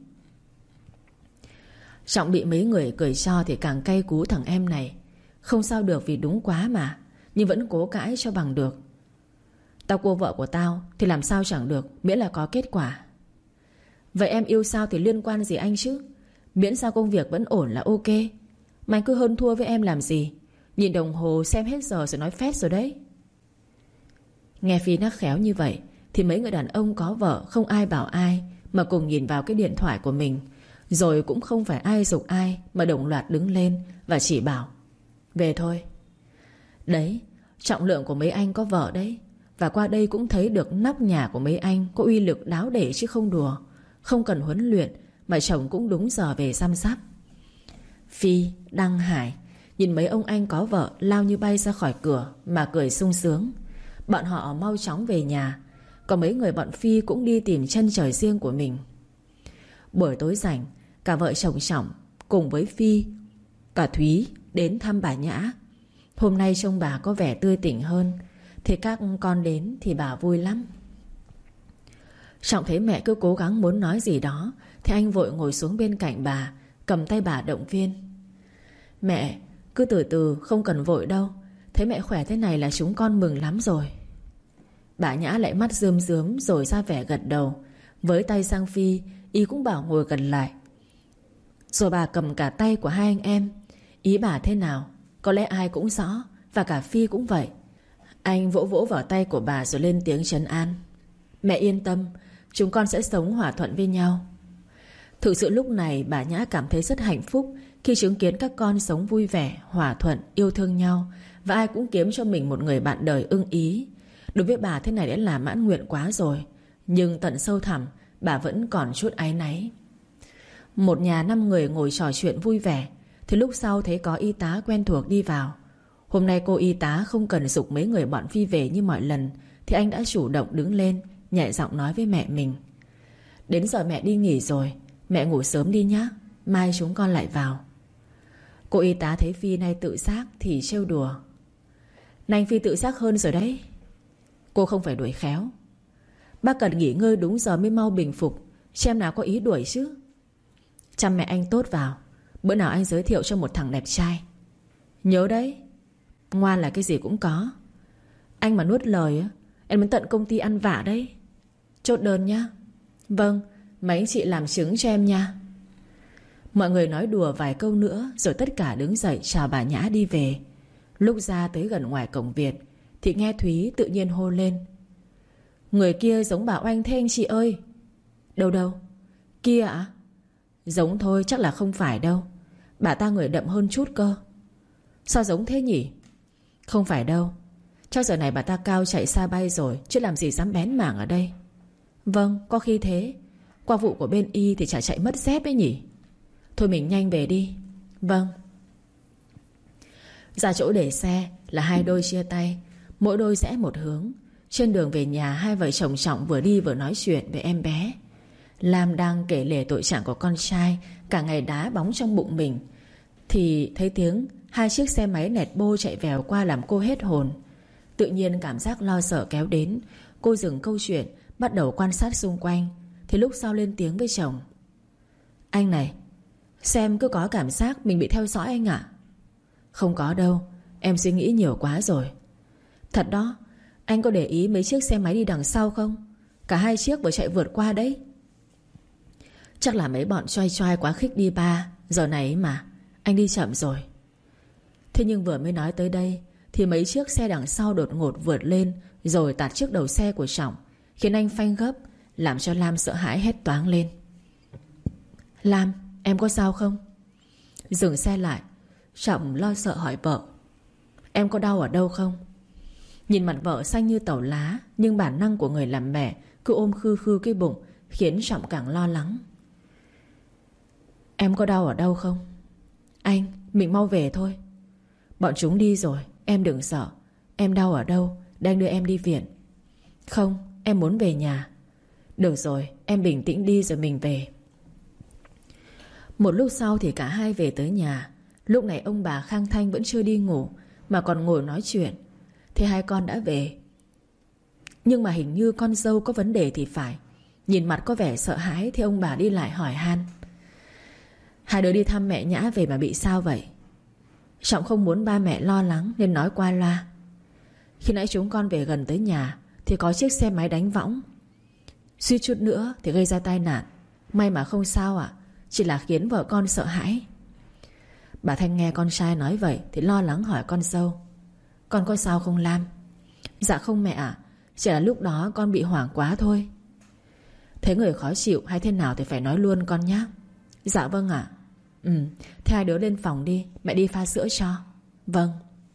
Trọng bị mấy người cười cho thì càng cay cú thằng em này. Không sao được vì đúng quá mà, nhưng vẫn cố cãi cho bằng được. Tao cua vợ của tao thì làm sao chẳng được, miễn là có kết quả. Vậy em yêu sao thì liên quan gì anh chứ? Miễn sao công việc vẫn ổn là ok. Mày cứ hơn thua với em làm gì? Nhìn đồng hồ xem hết giờ rồi nói phét rồi đấy. Nghe Phi nắc khéo như vậy thì mấy người đàn ông có vợ không ai bảo ai, mà cùng nhìn vào cái điện thoại của mình. Rồi cũng không phải ai giục ai, mà đồng loạt đứng lên và chỉ bảo: về thôi. Đấy, trọng lượng của mấy anh có vợ đấy. Và qua đây cũng thấy được nóc nhà của mấy anh có uy lực đáo để chứ không đùa. Không cần huấn luyện mà chồng cũng đúng giờ về chăm sóc. Phi, Đăng, Hải nhìn mấy ông anh có vợ lao như bay ra khỏi cửa mà cười sung sướng. Bọn họ mau chóng về nhà. Còn mấy người bọn Phi cũng đi tìm chân trời riêng của mình. Buổi tối rảnh, cả vợ chồng Trọng cùng với Phi, cả Thúy đến thăm bà Nhã. Hôm nay trông bà có vẻ tươi tỉnh hơn, thì các con đến thì bà vui lắm. Trọng thấy mẹ cứ cố gắng muốn nói gì đó thì anh vội ngồi xuống bên cạnh bà, cầm tay bà động viên: mẹ, cứ từ từ, không cần vội đâu. Thấy mẹ khỏe thế này là chúng con mừng lắm rồi. Bà Nhã lại mắt rơm rớm rồi ra vẻ gật đầu, với tay sang Phi, ý cũng bảo ngồi gần lại. Rồi bà cầm cả tay của hai anh em. Ý bà thế nào có lẽ ai cũng rõ, và cả Phi cũng vậy. Anh vỗ vỗ vào tay của bà rồi lên tiếng trấn an: mẹ yên tâm, chúng con sẽ sống hòa thuận với nhau. Thực sự lúc này bà Nhã cảm thấy rất hạnh phúc khi chứng kiến các con sống vui vẻ, hòa thuận, yêu thương nhau, và ai cũng kiếm cho mình một người bạn đời ưng ý. Đối với bà thế này đã là mãn nguyện quá rồi. Nhưng tận sâu thẳm bà vẫn còn chút áy náy. Một nhà 5 người ngồi trò chuyện vui vẻ thì lúc sau thấy có y tá quen thuộc đi vào. Hôm nay cô y tá không cần giục mấy người bọn Phi về như mọi lần, thì anh đã chủ động đứng lên, nhẹ giọng nói với mẹ mình: Đến giờ mẹ đi nghỉ rồi, mẹ ngủ sớm đi nhá, mai chúng con lại vào. Cô y tá thấy Phi nay tự giác thì trêu đùa: Nay Phi tự giác hơn rồi đấy. Cô không phải đuổi khéo. Bác cần nghỉ ngơi đúng giờ mới mau bình phục, chứ em nào có ý đuổi chứ. Chăm mẹ anh tốt vào, bữa nào anh giới thiệu cho một thằng đẹp trai. Nhớ đấy, ngoan là cái gì cũng có. Anh mà nuốt lời á, em đến tận công ty ăn vạ đấy. Chốt đơn nhá. Vâng, mấy anh chị làm chứng cho em nha. Mọi người nói đùa vài câu nữa, rồi tất cả đứng dậy chào bà Nhã đi về. Lúc ra tới gần ngoài cổng Việt thì nghe Thúy tự nhiên hô lên: Người kia giống bà Oanh thế anh chị ơi. Đâu đâu? Kia ạ? Giống thôi, chắc là không phải đâu. Bà ta người đậm hơn chút cơ. Sao giống thế nhỉ? Không phải đâu. Chắc giờ này bà ta cao chạy xa bay rồi, chứ làm gì dám bén mảng ở đây. Vâng, có khi thế. Qua vụ của bên Y thì chả chạy mất dép ấy nhỉ. Thôi mình nhanh về đi. Vâng. Ra chỗ để xe là hai đôi chia tay, mỗi đôi rẽ một hướng. Trên đường về nhà, hai vợ chồng Trọng vừa đi vừa nói chuyện về em bé. Lam đang kể lể tội trạng của con trai, cả ngày đá bóng trong bụng mình, thì thấy tiếng hai chiếc xe máy nẹt bô chạy vèo qua làm cô hết hồn. Tự nhiên cảm giác lo sợ kéo đến. Cô dừng câu chuyện, bắt đầu quan sát xung quanh. Thì lúc sau lên tiếng với chồng: Anh này, xem cứ có cảm giác mình bị theo dõi anh ạ. Không có đâu, em suy nghĩ nhiều quá rồi. Thật đó, anh có để ý mấy chiếc xe máy đi đằng sau không? Cả hai chiếc vừa chạy vượt qua đấy. Chắc là mấy bọn choai choai quá khích đi ba. Giờ này mà anh đi chậm rồi. Thế nhưng vừa mới nói tới đây thì mấy chiếc xe đằng sau đột ngột vượt lên, rồi tạt trước đầu xe của Trọng, khiến anh phanh gấp, làm cho Lam sợ hãi hét toáng lên: Lam, em có sao không? Dừng xe lại, Trọng lo sợ hỏi vợ: Em có đau ở đâu không? Nhìn mặt vợ xanh như tàu lá, nhưng bản năng của người làm mẹ cứ ôm khư khư cái bụng, khiến Trọng càng lo lắng. Em có đau ở đâu không? Anh, mình mau về thôi. Bọn chúng đi rồi, em đừng sợ. Em đau ở đâu? Đang đưa em đi viện. Không, em muốn về nhà. Được rồi, em bình tĩnh đi rồi mình về. Một lúc sau thì cả hai về tới nhà. Lúc này ông bà Khang Thanh vẫn chưa đi ngủ, mà còn ngồi nói chuyện. Thế hai con đã về. Nhưng mà hình như con dâu có vấn đề thì phải. Nhìn mặt có vẻ sợ hãi, thì ông bà đi lại hỏi han: Hai đứa đi thăm mẹ Nhã về mà bị sao vậy? Trọng không muốn ba mẹ lo lắng nên nói qua loa: Khi nãy chúng con về gần tới nhà thì có chiếc xe máy đánh võng, suýt chút nữa thì gây ra tai nạn. May mà không sao ạ, chỉ là khiến vợ con sợ hãi. Bà Thanh nghe con trai nói vậy thì lo lắng hỏi con dâu: Con có sao không Lam? Dạ không mẹ ạ, chỉ là lúc đó con bị hoảng quá thôi. Thấy người khó chịu hay thế nào thì phải nói luôn con nhé. Dạ vâng ạ. Thế hai đứa lên phòng đi, mẹ đi pha sữa cho. Vâng.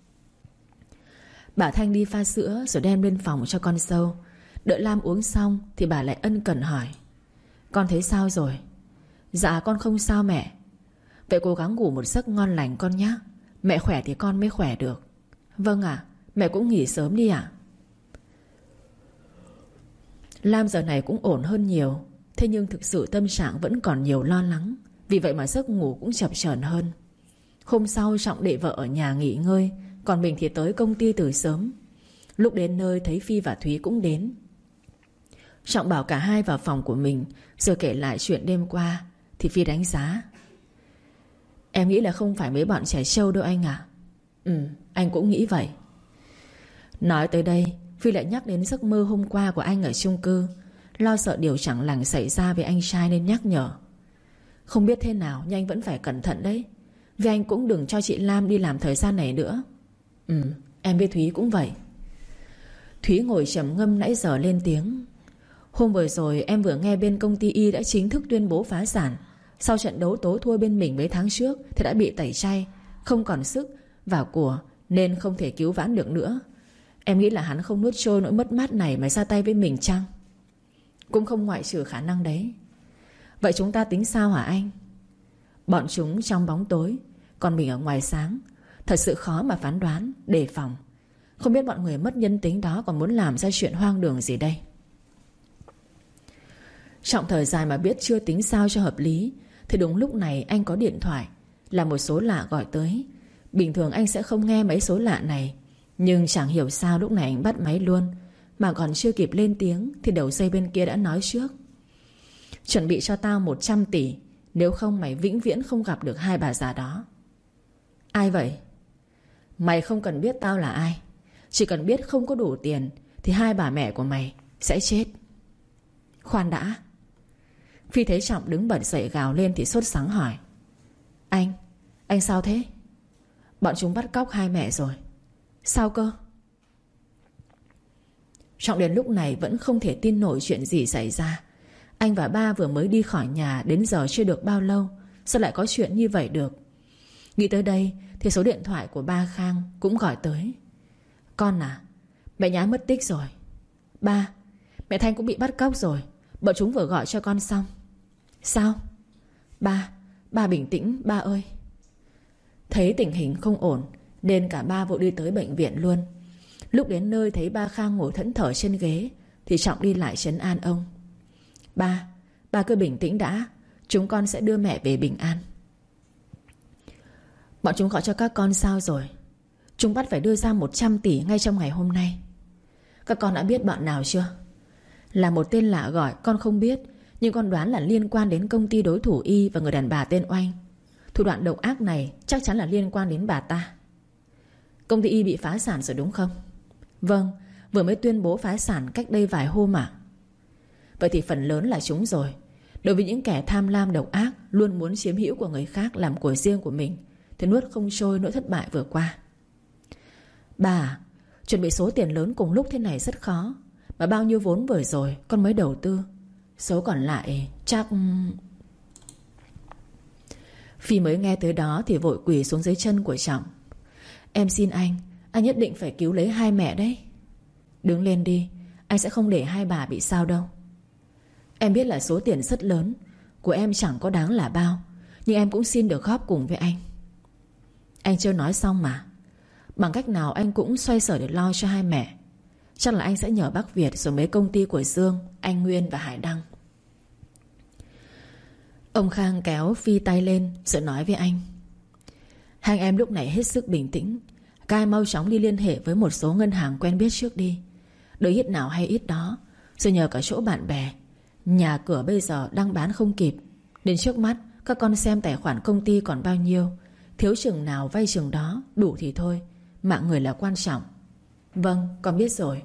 Bà Thanh đi pha sữa rồi đem lên phòng cho con dâu. Đợi Lam uống xong thì bà lại ân cần hỏi: Con thấy sao rồi? Dạ con không sao mẹ. Vậy cố gắng ngủ một giấc ngon lành con nhé. Mẹ khỏe thì con mới khỏe được. Vâng ạ, mẹ cũng nghỉ sớm đi ạ. Lam giờ này cũng ổn hơn nhiều. Thế nhưng thực sự tâm trạng vẫn còn nhiều lo lắng. Vì vậy mà giấc ngủ cũng chập chờn hơn. Hôm sau Trọng để vợ ở nhà nghỉ ngơi, còn mình thì tới công ty từ sớm. Lúc đến nơi thấy Phi và Thúy cũng đến. Trọng bảo cả hai vào phòng của mình, rồi kể lại chuyện đêm qua. Thì Phi đánh giá: Em nghĩ là không phải mấy bọn trẻ trâu đâu anh à? Anh cũng nghĩ vậy. Nói tới đây Phi lại nhắc đến giấc mơ hôm qua của anh ở chung cư. Lo sợ điều chẳng lành xảy ra với anh trai nên nhắc nhở: Không biết thế nào nhưng anh vẫn phải cẩn thận đấy. Vì anh cũng đừng cho chị Lam đi làm thời gian này nữa. Em với Thúy cũng vậy. Thúy ngồi trầm ngâm nãy giờ lên tiếng: Hôm vừa rồi em vừa nghe bên công ty Y đã chính thức tuyên bố phá sản. Sau trận đấu tối thua bên mình mấy tháng trước thì đã bị tẩy chay, không còn sức và của, nên không thể cứu vãn được nữa. Em nghĩ là hắn không nuốt trôi nỗi mất mát này mà ra tay với mình chăng? Cũng không ngoại trừ khả năng đấy. Vậy chúng ta tính sao hả anh? Bọn chúng trong bóng tối, còn mình ở ngoài sáng. Thật sự khó mà phán đoán, đề phòng. Không biết bọn người mất nhân tính đó còn muốn làm ra chuyện hoang đường gì đây. Trọng thời dài mà biết chưa tính sao cho hợp lý, thì đúng lúc này anh có điện thoại, là một số lạ gọi tới. Bình thường anh sẽ không nghe mấy số lạ này, nhưng chẳng hiểu sao lúc này anh bắt máy luôn. Mà còn chưa kịp lên tiếng thì đầu dây bên kia đã nói trước: chuẩn bị cho tao 100 tỷ, nếu không mày vĩnh viễn không gặp được hai bà già đó. Ai vậy? Mày không cần biết tao là ai, chỉ cần biết không có đủ tiền thì hai bà mẹ của mày sẽ chết. Khoan đã. Phi thấy Trọng đứng bật dậy gào lên thì sốt sắng hỏi: Anh sao thế? Bọn chúng bắt cóc hai mẹ rồi. Sao cơ? Trọng đến lúc này vẫn không thể tin nổi chuyện gì xảy ra. Anh và ba vừa mới đi khỏi nhà đến giờ chưa được bao lâu, sao lại có chuyện như vậy được? Nghĩ tới đây thì số điện thoại của ba Khang cũng gọi tới. Con à, mẹ Nhã mất tích rồi. Ba, mẹ Thanh cũng bị bắt cóc rồi. Bọn chúng vừa gọi cho con xong. Sao? Ba bình tĩnh ba ơi. Thấy tình hình không ổn nên cả ba vội đi tới bệnh viện luôn. Lúc đến nơi thấy ba Khang ngồi thẫn thờ trên ghế thì Trọng đi lại trấn an ông. Ba cứ bình tĩnh đã, chúng con sẽ đưa mẹ về bình an. Bọn chúng gọi cho các con sao rồi? Chúng bắt phải đưa ra 100 tỷ ngay trong ngày hôm nay. Các con đã biết bọn nào chưa? Là một tên lạ gọi con không biết, nhưng con đoán là liên quan đến công ty đối thủ Y và người đàn bà tên Oanh. Thủ đoạn độc ác này chắc chắn là liên quan đến bà ta. Công ty Y bị phá sản rồi đúng không? Vâng, vừa mới tuyên bố phá sản cách đây vài hôm ạ. Vậy thì phần lớn là chúng rồi. Đối với những kẻ tham lam độc ác, luôn muốn chiếm hữu của người khác làm của riêng của mình, thì nuốt không trôi nỗi thất bại vừa qua. Bà, chuẩn bị số tiền lớn cùng lúc thế này rất khó. Mà bao nhiêu vốn vừa rồi con mới đầu tư, số còn lại chắc... Phi mới nghe tới đó thì vội quỳ xuống dưới chân của Trọng. Em xin anh nhất định phải cứu lấy hai mẹ đấy. Đứng lên đi, anh sẽ không để hai bà bị sao đâu. Em biết là số tiền rất lớn của em chẳng có đáng là bao, nhưng em cũng xin được góp cùng với anh. Anh chưa nói xong mà. Bằng cách nào anh cũng xoay sở để lo cho hai mẹ. Chắc là anh sẽ nhờ bác Việt rồi mấy công ty của Dương, anh Nguyên và Hải Đăng. Ông Khang kéo Phi tay lên rồi nói với anh: hai anh em lúc này hết sức bình tĩnh. Các anh mau chóng đi liên hệ với một số ngân hàng quen biết trước đi. Đợi ít nào hay ít đó, rồi nhờ cả chỗ bạn bè. Nhà cửa bây giờ đang bán không kịp, đến trước mắt các con xem tài khoản công ty còn bao nhiêu, thiếu chừng nào vay chừng đó, đủ thì thôi. Mạng người là quan trọng. Vâng, con biết rồi.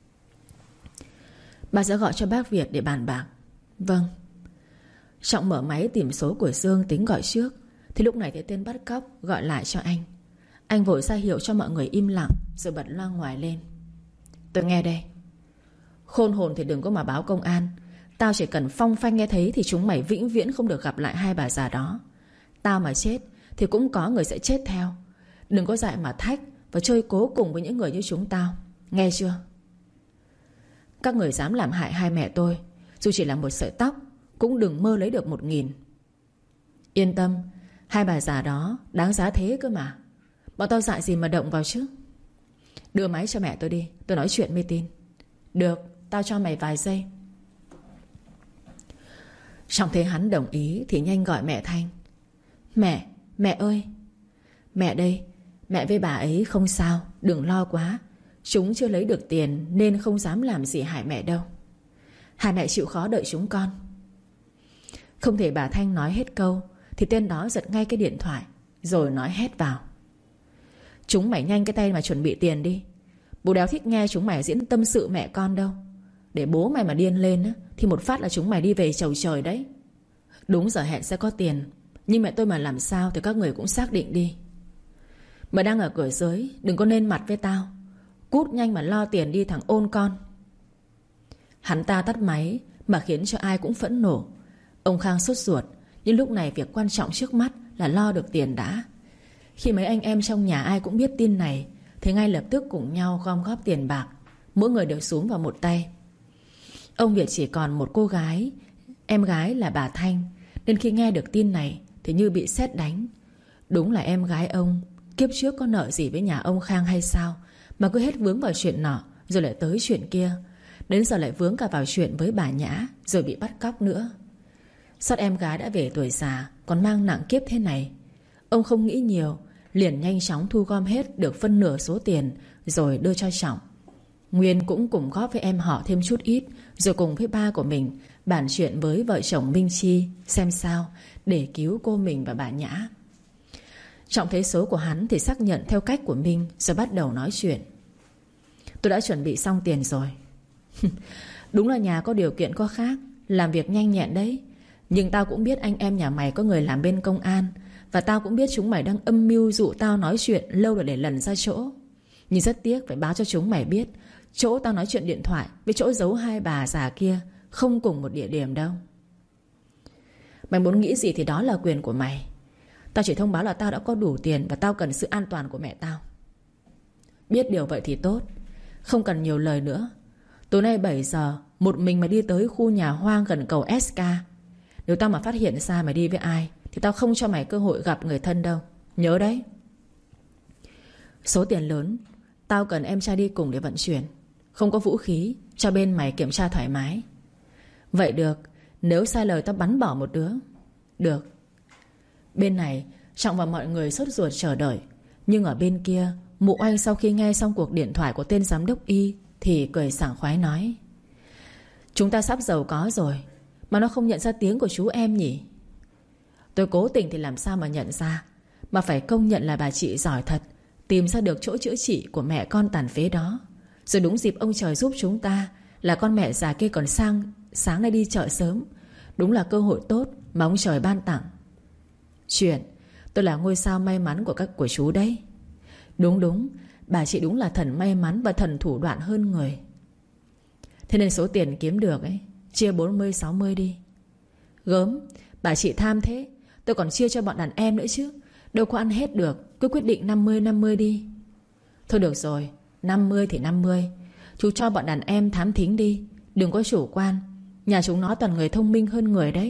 Bà sẽ gọi cho bác Việt để bàn bạc. Vâng. Trọng mở máy tìm số của Dương tính gọi trước, thì lúc này thấy tên bắt cóc gọi lại cho anh. Anh vội ra hiệu cho mọi người im lặng, rồi bật loa ngoài lên. Tôi nghe đây. Khôn hồn thì đừng có mà báo công an. Tao chỉ cần phong phanh nghe thấy thì chúng mày vĩnh viễn không được gặp lại hai bà già đó. Tao mà chết thì cũng có người sẽ chết theo. Đừng có dại mà thách và chơi cố cùng với những người như chúng tao. Nghe chưa? Các người dám làm hại hai mẹ tôi, dù chỉ là một sợi tóc, cũng đừng mơ lấy được 1.000. Yên tâm, hai bà già đó đáng giá thế cơ mà. Bọn tao dại gì mà động vào chứ. Đưa máy cho mẹ tôi đi, tôi nói chuyện mới tin. Được, tao cho mày vài giây. Trọng thấy hắn đồng ý thì nhanh gọi mẹ Thanh. Mẹ ơi. Mẹ đây, mẹ với bà ấy không sao, đừng lo quá. Chúng chưa lấy được tiền nên không dám làm gì hại mẹ đâu. Hai mẹ chịu khó đợi chúng con. Không thể bà Thanh nói hết câu thì tên đó giật ngay cái điện thoại, rồi nói hét vào: chúng mày nhanh cái tay mà chuẩn bị tiền đi. Bố đéo thích nghe chúng mày diễn tâm sự mẹ con đâu. Để bố mày mà điên lên á, thì một phát là chúng mày đi về chầu trời đấy. Đúng giờ hẹn sẽ có tiền, nhưng mẹ tôi mà làm sao thì các người cũng xác định đi. Mày đang ở cửa dưới, đừng có nên mặt với tao. Cút nhanh mà lo tiền đi thằng ôn con. Hắn ta tắt máy mà khiến cho ai cũng phẫn nộ. Ông Khang sốt ruột, nhưng lúc này việc quan trọng trước mắt là lo được tiền đã. Khi mấy anh em trong nhà ai cũng biết tin này thì ngay lập tức cùng nhau gom góp tiền bạc, mỗi người đều xuống vào một tay. Ông Việt chỉ còn một cô gái, em gái là bà Thanh, nên khi nghe được tin này thì như bị sét đánh. Đúng là em gái ông Kiếp trước có nợ gì với nhà ông Khang hay sao mà cứ hết vướng vào chuyện nọ rồi lại tới chuyện kia, đến giờ lại vướng cả vào chuyện với bà Nhã, rồi bị bắt cóc nữa. Xót em gái đã về tuổi già còn mang nặng kiếp thế này. Ông không nghĩ nhiều, liền nhanh chóng thu gom hết được phân nửa số tiền rồi đưa cho Trọng. Nguyên cũng cùng góp với em họ thêm chút ít, rồi cùng với ba của mình bàn chuyện với vợ chồng Minh Chi xem sao để cứu cô mình và bà Nhã. Trọng thấy số của hắn thì xác nhận theo cách của Minh, rồi bắt đầu nói chuyện. Tôi đã chuẩn bị xong tiền rồi. Đúng là nhà có điều kiện có khác, làm việc nhanh nhẹn đấy. Nhưng tao cũng biết anh em nhà mày có người làm bên công an, và tao cũng biết chúng mày đang âm mưu dụ tao nói chuyện lâu rồi để lần ra chỗ. Nhưng rất tiếc phải báo cho chúng mày biết, chỗ tao nói chuyện điện thoại với chỗ giấu hai bà già kia không cùng một địa điểm đâu. Mày muốn nghĩ gì thì đó là quyền của mày. Tao chỉ thông báo là tao đã có đủ tiền và tao cần sự an toàn của mẹ tao. Biết điều vậy thì tốt, không cần nhiều lời nữa. Tối nay 7 giờ một mình mày đi tới khu nhà hoang gần cầu SK. Nếu tao mà phát hiện ra mày đi với ai thì tao không cho mày cơ hội gặp người thân đâu. Nhớ đấy. Số tiền lớn tao cần em trai đi cùng để vận chuyển. Không có vũ khí, cho bên mày kiểm tra thoải mái. Vậy được, nếu sai lời tao bắn bỏ một đứa. Được. Bên này Trọng và mọi người sốt ruột chờ đợi. Nhưng ở bên kia, Mụ Oanh sau khi nghe xong cuộc điện thoại của tên giám đốc Y thì cười sảng khoái nói: Chúng ta sắp giàu có rồi mà nó không nhận ra tiếng của chú em nhỉ? Tôi cố tình thì làm sao mà nhận ra. Mà phải công nhận là bà chị giỏi thật, tìm ra được chỗ chữa trị của mẹ con tàn phế đó. Rồi đúng dịp ông trời giúp chúng ta là con mẹ già kia còn sáng nay đi chợ sớm. Đúng là cơ hội tốt mà ông trời ban tặng. Chuyện tôi là ngôi sao may mắn của chú đấy. Đúng, bà chị đúng là thần may mắn và thần thủ đoạn hơn người. Thế nên số tiền kiếm được ấy, chia 40-60 đi. Gớm, bà chị tham thế. Tôi còn chia cho bọn đàn em nữa chứ. Đâu có ăn hết được. Cứ quyết định 50-50 đi. Thôi được rồi, 50 thì 50. Chú cho bọn đàn em thám thính đi. Đừng có chủ quan. Nhà chúng nó toàn người thông minh hơn người đấy.